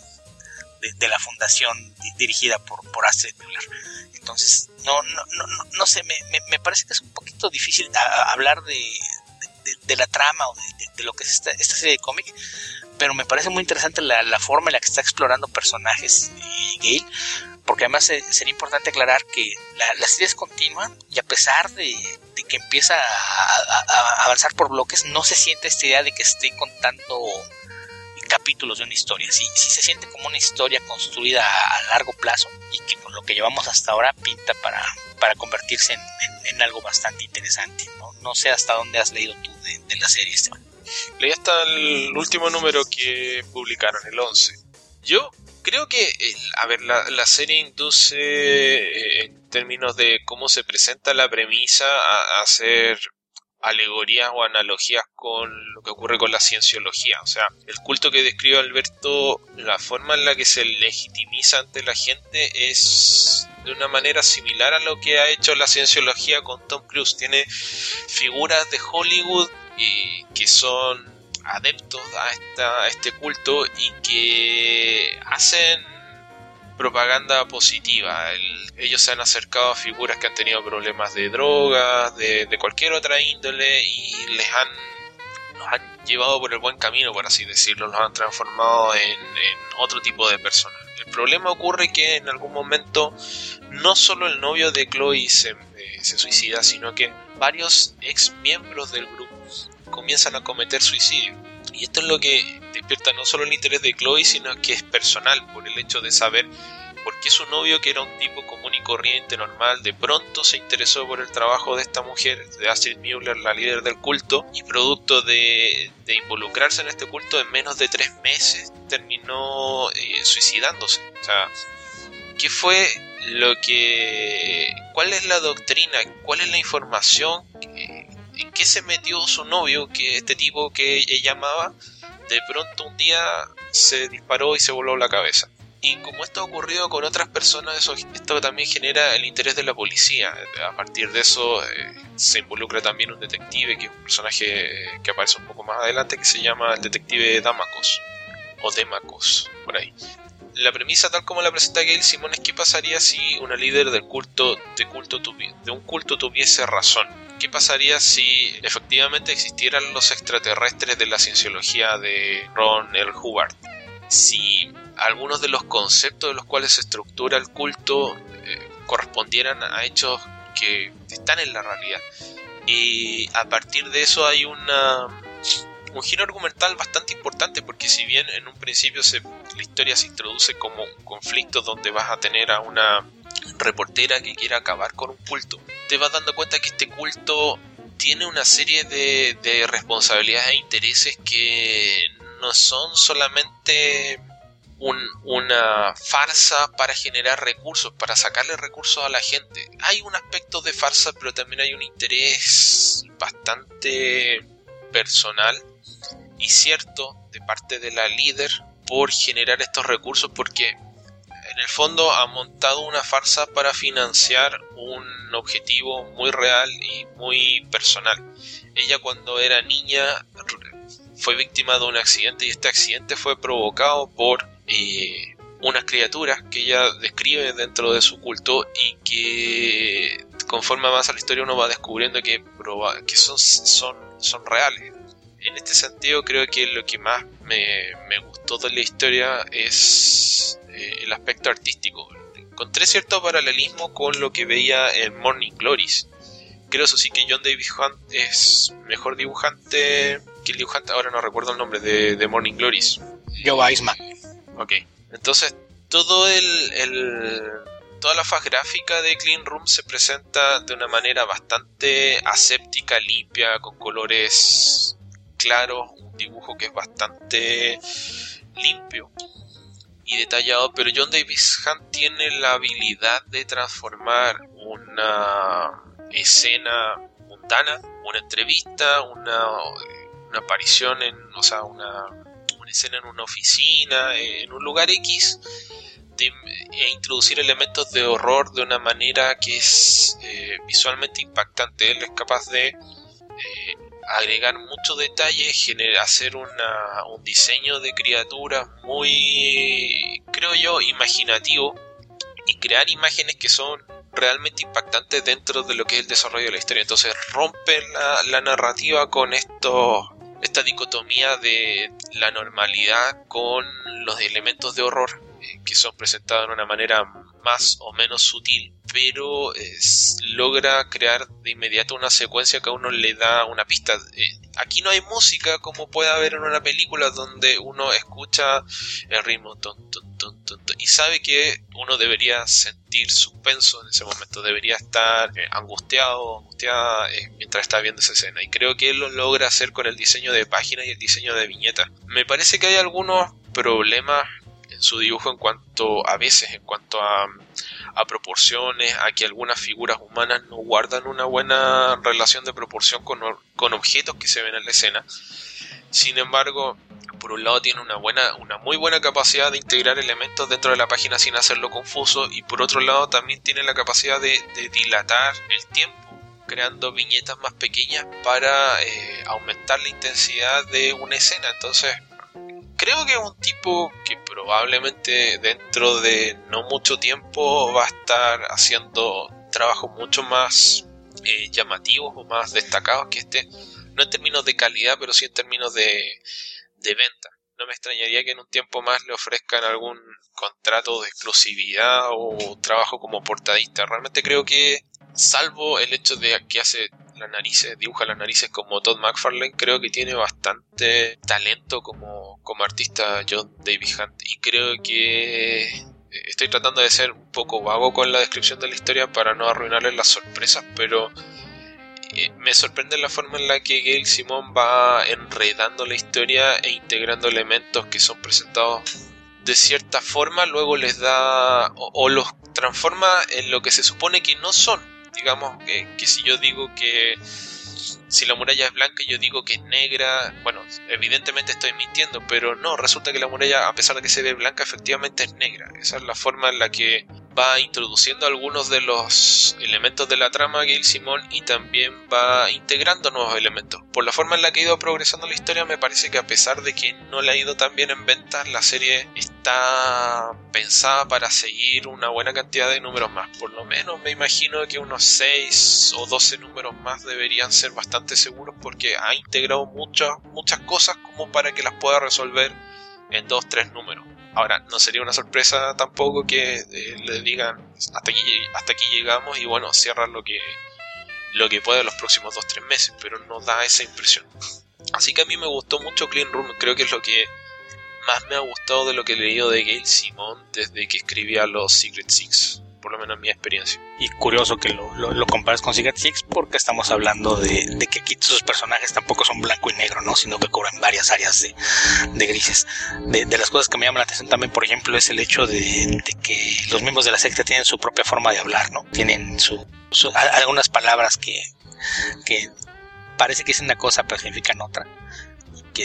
De, de la fundación dirigida por, por Astrid Müller. Entonces, no, no, no, no sé, me, me, me parece que es un poquito difícil a, a hablar de, de, de la trama o de, de, de lo que es esta, esta serie de cómic, pero me parece muy interesante la, la forma en la que está explorando personajes eh, Gale, porque además eh, sería importante aclarar que la, la serie es continua, y a pesar de, de que empieza a, a, a avanzar por bloques, no se siente esta idea de que esté contando capítulos de una historia. Sí, sí se siente como una historia construida a, a largo plazo, y que con lo que llevamos hasta ahora pinta para, para convertirse en, en, en algo bastante interesante, ¿no? No sé hasta dónde has leído tú de, de la serie, Esteban. Leí hasta el último número que publicaron, el once. Yo creo que, el, a ver, la, la serie induce, eh, en términos de cómo se presenta la premisa, a, a hacer alegorías o analogías con lo que ocurre con la cienciología. O sea, el culto que describe Alberto, la forma en la que se legitimiza ante la gente es de una manera similar a lo que ha hecho la cienciología con Tom Cruise. Tiene figuras de Hollywood eh, que son adeptos a, esta, a este culto y que hacen propaganda positiva. El, ellos se han acercado a figuras que han tenido problemas de drogas, de, de cualquier otra índole, y les han, los han llevado por el buen camino, por así decirlo, los han transformado en, en otro tipo de personas. El problema ocurre que en algún momento no solo el novio de Chloe se, eh, se suicida, sino que varios ex miembros del grupo comienzan a cometer suicidio. Y esto es lo que despierta no solo el interés de Chloe, sino que es personal, por el hecho de saber por qué su novio, que era un tipo común y corriente, normal, de pronto se interesó por el trabajo de esta mujer, de Astrid Müller, la líder del culto, y producto de, de involucrarse en este culto, en menos de tres meses terminó eh, suicidándose. O sea, ¿qué fue lo que... cuál es la doctrina, cuál es la información que... ¿En qué se metió su novio, que este tipo que ella amaba, de pronto un día se disparó y se voló la cabeza? Y como esto ha ocurrido con otras personas, eso, esto también genera el interés de la policía. A partir de eso eh, se involucra también un detective, que es un personaje que aparece un poco más adelante, que se llama el detective Damacos, o Demacos, por ahí. La premisa, tal como la presenta Gail Simón, es qué pasaría si una líder del culto, de, culto tuvi, de un culto tuviese razón. ¿Qué pasaría si efectivamente existieran los extraterrestres de la cienciología de Ron L. Hubbard? Si algunos de los conceptos de los cuales se estructura el culto eh, correspondieran a hechos que están en la realidad. Y a partir de eso hay una... un giro argumental bastante importante, porque si bien en un principio se, la historia se introduce como un conflicto donde vas a tener a una reportera que quiere acabar con un culto, te vas dando cuenta que este culto tiene una serie de, de responsabilidades e intereses que no son solamente un, una farsa para generar recursos, para sacarle recursos a la gente. Hay un aspecto de farsa, pero también hay un interés bastante personal y cierto de parte de la líder por generar estos recursos, porque en el fondo ha montado una farsa para financiar un objetivo, muy real y muy personal. Ella cuando era niña fue víctima de un accidente y este accidente fue provocado por eh, unas criaturas que ella describe dentro de su culto y que conforme avanza la historia uno va descubriendo que, que son, son, son reales. En este sentido creo que lo que más me, me gustó de la historia es eh, el aspecto artístico. Encontré cierto paralelismo con lo que veía en Morning Glories. Creo eso sí que John David Hunt es mejor dibujante que el dibujante, ahora no recuerdo el nombre, de, de Morning Glories. Joe Eisman. Ok, entonces todo el, el toda la faz gráfica de Clean Room se presenta de una manera bastante aséptica, limpia, con colores claros, un dibujo que es bastante limpio y detallado, pero John Davis Hunt tiene la habilidad de transformar una escena mundana, una entrevista, una, una aparición en, o sea, una, una escena en una oficina, en un lugar X, de, e introducir elementos de horror de una manera que es eh, visualmente impactante. Él es capaz de eh, agregar mucho detalle, generar, hacer una, un diseño de criaturas muy, creo yo, imaginativo y crear imágenes que son realmente impactantes dentro de lo que es el desarrollo de la historia. Entonces rompe la, la narrativa con esto, esta dicotomía de la normalidad con los elementos de horror eh, que son presentados de una manera más o menos sutil, pero es, logra crear de inmediato una secuencia que a uno le da una pista. Eh, aquí no hay música como puede haber en una película donde uno escucha el ritmo ton, ton, ton, ton, ton, y sabe que uno debería sentir suspenso en ese momento, debería estar eh, angustiado, angustiada eh, mientras está viendo esa escena, y creo que él lo logra hacer con el diseño de páginas y el diseño de viñetas. Me parece que hay algunos problemas en su dibujo en cuanto a veces en cuanto a, a proporciones, a que algunas figuras humanas no guardan una buena relación de proporción con, con objetos que se ven en la escena. Sin embargo, por un lado tiene una buena, una muy buena capacidad de integrar elementos dentro de la página sin hacerlo confuso, y por otro lado también tiene la capacidad de, de dilatar el tiempo, creando viñetas más pequeñas para eh, aumentar la intensidad de una escena. Entonces creo que es un tipo que probablemente dentro de no mucho tiempo va a estar haciendo trabajos mucho más eh, llamativos o más destacados que este, no en términos de calidad, pero sí en términos de, de venta. No me extrañaría que en un tiempo más le ofrezcan algún contrato de exclusividad o trabajo como portadista. Realmente creo que, salvo el hecho de que hace las narices, dibuja las narices como Todd McFarlane, creo que tiene bastante talento como, como artista John David Hunt, y creo que estoy tratando de ser un poco vago con la descripción de la historia para no arruinarles las sorpresas, pero eh, me sorprende la forma en la que Gail Simone va enredando la historia e integrando elementos que son presentados de cierta forma, luego les da o, o los transforma en lo que se supone que no son. Digamos que, que si yo digo que si la muralla es blanca y yo digo que es negra, bueno, evidentemente estoy mintiendo, pero no, resulta que la muralla, a pesar de que se ve blanca, efectivamente es negra. Esa es la forma en la que va introduciendo algunos de los elementos de la trama Gail Simone, y también va integrando nuevos elementos. Por la forma en la que ha ido progresando la historia, me parece que a pesar de que no le ha ido tan bien en ventas, la serie está pensada para seguir una buena cantidad de números más. Por lo menos me imagino que unos seis o doce números más deberían ser bastante seguros, porque ha integrado muchas, muchas cosas como para que las pueda resolver en dos, tres números. Ahora, no sería una sorpresa tampoco que eh, le digan hasta aquí, hasta aquí llegamos y bueno, cierran lo que, lo que pueda los próximos dos, tres meses, pero no da esa impresión. Así que a mí me gustó mucho Clean Room, creo que es lo que más me ha gustado de lo que he leído de Gail Simone desde que escribía los Secret Six, por lo menos en mi experiencia. Y curioso que lo, lo, lo compares con Secret Six, porque estamos hablando de, de que aquí sus personajes tampoco son blanco y negro, ¿no? Sino que cubren varias áreas de, de grises. De, de las cosas que me llaman la atención también, por ejemplo, es el hecho de, de que los miembros de la secta tienen su propia forma de hablar, ¿no? Tienen su, su algunas palabras que, que parece que dicen una cosa pero significan otra, y que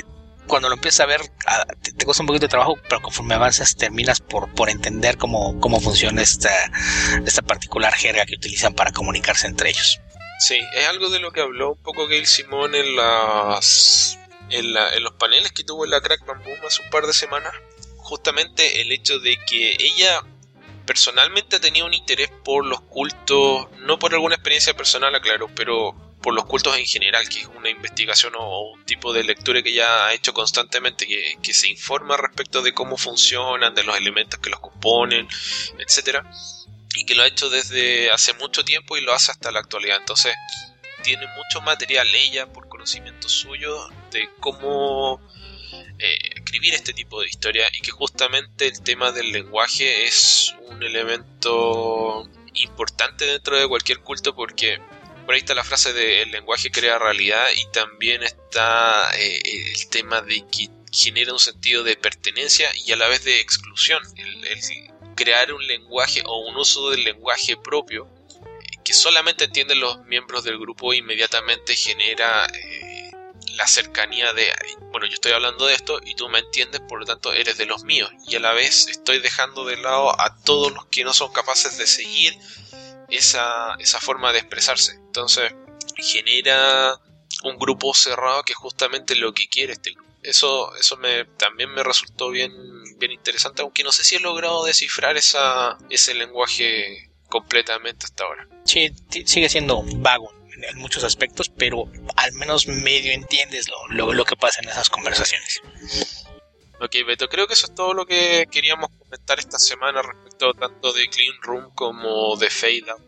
cuando lo empiezas a ver, te, te cuesta un poquito de trabajo, pero conforme avanzas terminas por, por entender cómo, cómo funciona esta, esta particular jerga que utilizan para comunicarse entre ellos. Sí, es algo de lo que habló un poco Gail Simone en las en, la, en los paneles que tuvo en la Crack Bam Boom hace un par de semanas. Justamente el hecho de que ella personalmente tenía un interés por los cultos, no por alguna experiencia personal, aclaro, pero por los cultos en general, que es una investigación o un tipo de lectura que ya ha hecho constantemente, que, que se informa respecto de cómo funcionan, de los elementos que los componen, etcétera, y que lo ha hecho desde hace mucho tiempo y lo hace hasta la actualidad. Entonces tiene mucho material ella, por conocimiento suyo, de cómo eh, escribir este tipo de historia, y que justamente el tema del lenguaje es un elemento importante dentro de cualquier culto, porque por ahí está la frase de el lenguaje crea realidad, y también está eh, el tema de que genera un sentido de pertenencia y a la vez de exclusión. El, el crear un lenguaje o un uso del lenguaje propio eh, que solamente entienden los miembros del grupo inmediatamente genera eh, la cercanía de, bueno, yo estoy hablando de esto y tú me entiendes, por lo tanto eres de los míos, y a la vez estoy dejando de lado a todos los que no son capaces de seguir esa, esa forma de expresarse. Entonces genera un grupo cerrado, que es justamente lo que quiere este grupo. Eso, eso me, también me resultó bien, bien interesante, aunque no sé si he logrado descifrar esa, ese lenguaje completamente hasta ahora. Sí, t- sigue siendo vago en, en muchos aspectos, pero al menos medio entiendes lo, lo, lo que pasa en esas conversaciones. Ok, Beto, creo que eso es todo lo que queríamos comentar esta semana respecto tanto de Clean Room como de Fade Out.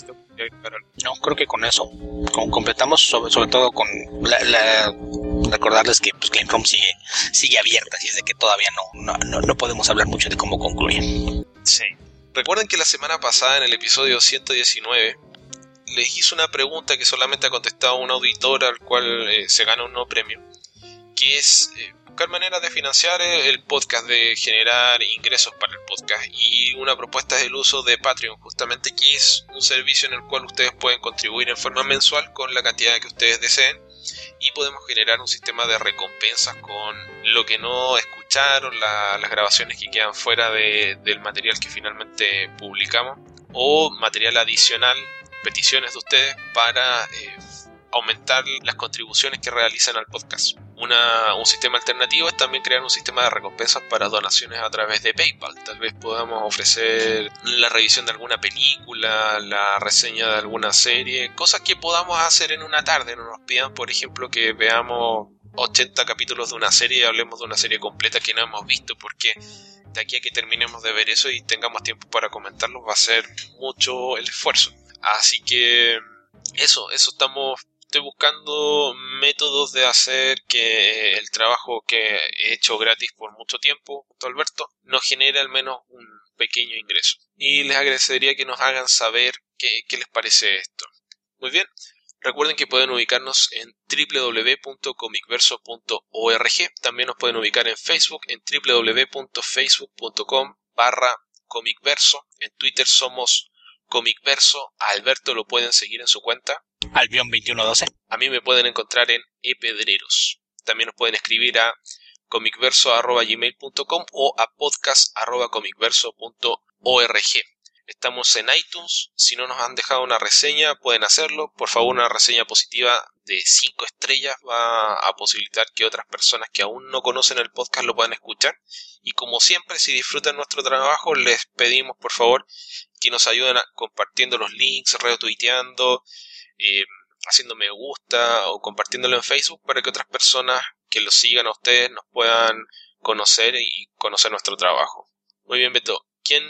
No, creo que con eso con, completamos, sobre, sobre todo con la, la, recordarles que pues, Clean Room sigue, sigue abierta, así es de que todavía no, no, no, no podemos hablar mucho de cómo concluye. Sí. Recuerden que la semana pasada, en el episodio ciento diecinueve, les hice una pregunta que solamente ha contestado un auditor al cual eh, se gana un nuevo premio, que es eh, buscar maneras de financiar el podcast, de generar ingresos para el podcast, y una propuesta es el uso de Patreon, justamente, que es un servicio en el cual ustedes pueden contribuir en forma mensual con la cantidad que ustedes deseen, y podemos generar un sistema de recompensas con lo que no escucharon, la, las grabaciones que quedan fuera de, del material que finalmente publicamos, o material adicional, peticiones de ustedes para eh, aumentar las contribuciones que realizan al podcast. Una, un sistema alternativo es también crear un sistema de recompensas para donaciones a través de PayPal. Tal vez podamos ofrecer la revisión de alguna película, la reseña de alguna serie, cosas que podamos hacer en una tarde. No nos pidan, por ejemplo, que veamos ochenta capítulos de una serie y hablemos de una serie completa que no hemos visto, porque de aquí a que terminemos de ver eso y tengamos tiempo para comentarlo va a ser mucho el esfuerzo. Así que eso, eso estamos... Estoy buscando métodos de hacer que el trabajo que he hecho gratis por mucho tiempo, junto a Alberto, nos genere al menos un pequeño ingreso. Y les agradecería que nos hagan saber qué, qué les parece esto. Muy bien, recuerden que pueden ubicarnos en doble u doble u doble u punto comicverso punto org. También nos pueden ubicar en Facebook en doble u doble u doble u punto facebook punto com barra comicverso. En Twitter somos comicverso. A Alberto lo pueden seguir en su cuenta Albion veintiuno doce. A mí me pueden encontrar en epedreros. También nos pueden escribir a comicverso arroba gmail punto com o a podcast arroba comicverso punto org. Estamos en iTunes. Si no nos han dejado una reseña, pueden hacerlo. Por favor, una reseña positiva de cinco estrellas va a posibilitar que otras personas que aún no conocen el podcast lo puedan escuchar. Y como siempre, si disfrutan nuestro trabajo, les pedimos por favor que nos ayuden a, compartiendo los links, retuiteando, Eh, haciendo me gusta o compartiéndolo en Facebook, para que otras personas que los sigan a ustedes nos puedan conocer y conocer nuestro trabajo. Muy bien, Beto, ¿quién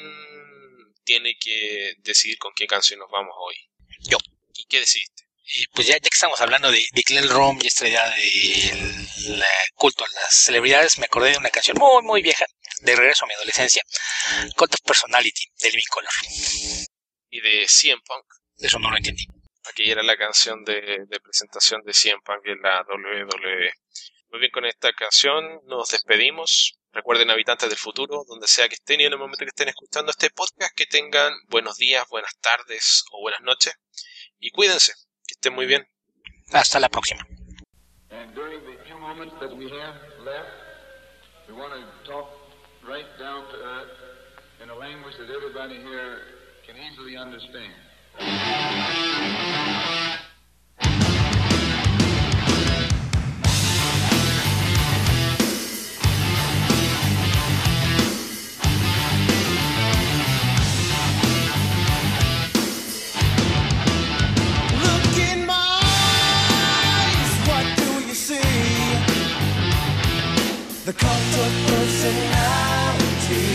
tiene que decidir con qué canción nos vamos hoy? Yo. ¿Y qué decidiste? Eh, pues ya, ya que estamos hablando de, de Clean Room y esta idea del culto a las celebridades, me acordé de una canción muy muy vieja, de regreso a mi adolescencia, Cult of Personality, de Living Colour. Y de C M Punk. Eso no lo entendí. Aquí era la canción de, de presentación de C M Punk en la doble u doble u E. Muy bien, con esta canción nos despedimos. Recuerden, habitantes del futuro, donde sea que estén y en el momento que estén escuchando este podcast, que tengan buenos días, buenas tardes o buenas noches. Y cuídense, que estén muy bien. Hasta la próxima. And during the few moments that we have left, we want to talk right down to earth in a language that everybody here can easily understand. The cult of personality.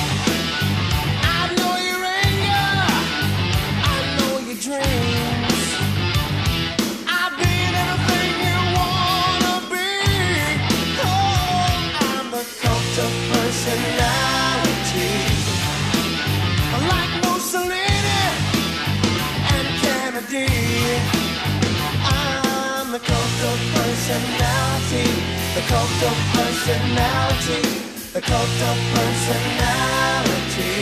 I know your anger, I know your dreams. I've been everything you wanna be. Oh, I'm the cult of personality. Like Mussolini and Kennedy, I'm the cult of personality. The cult of personality, the cult of personality.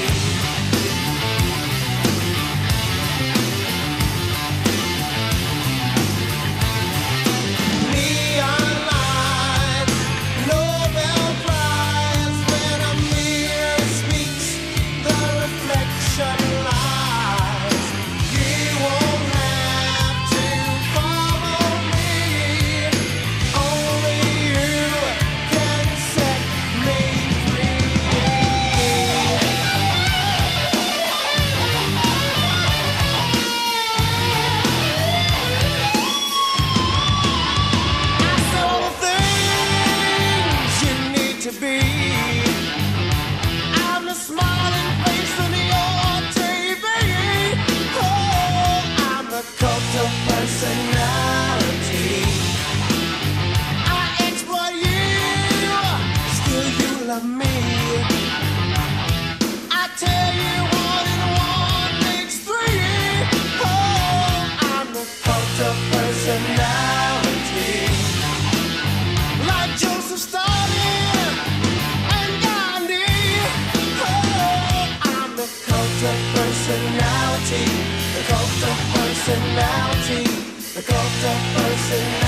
Neon lights, Nobel Prize, when a mirror speaks, the reflection lies. You won't have to follow me, only to be. I'm the smiling face on your T V. Oh, I'm the cult of personality. I exploit you, still you love me. I tell you one and one makes three. Oh, I'm the cult of personality. Like Joseph Stalin, personality, the cult of personality, the cult of personality.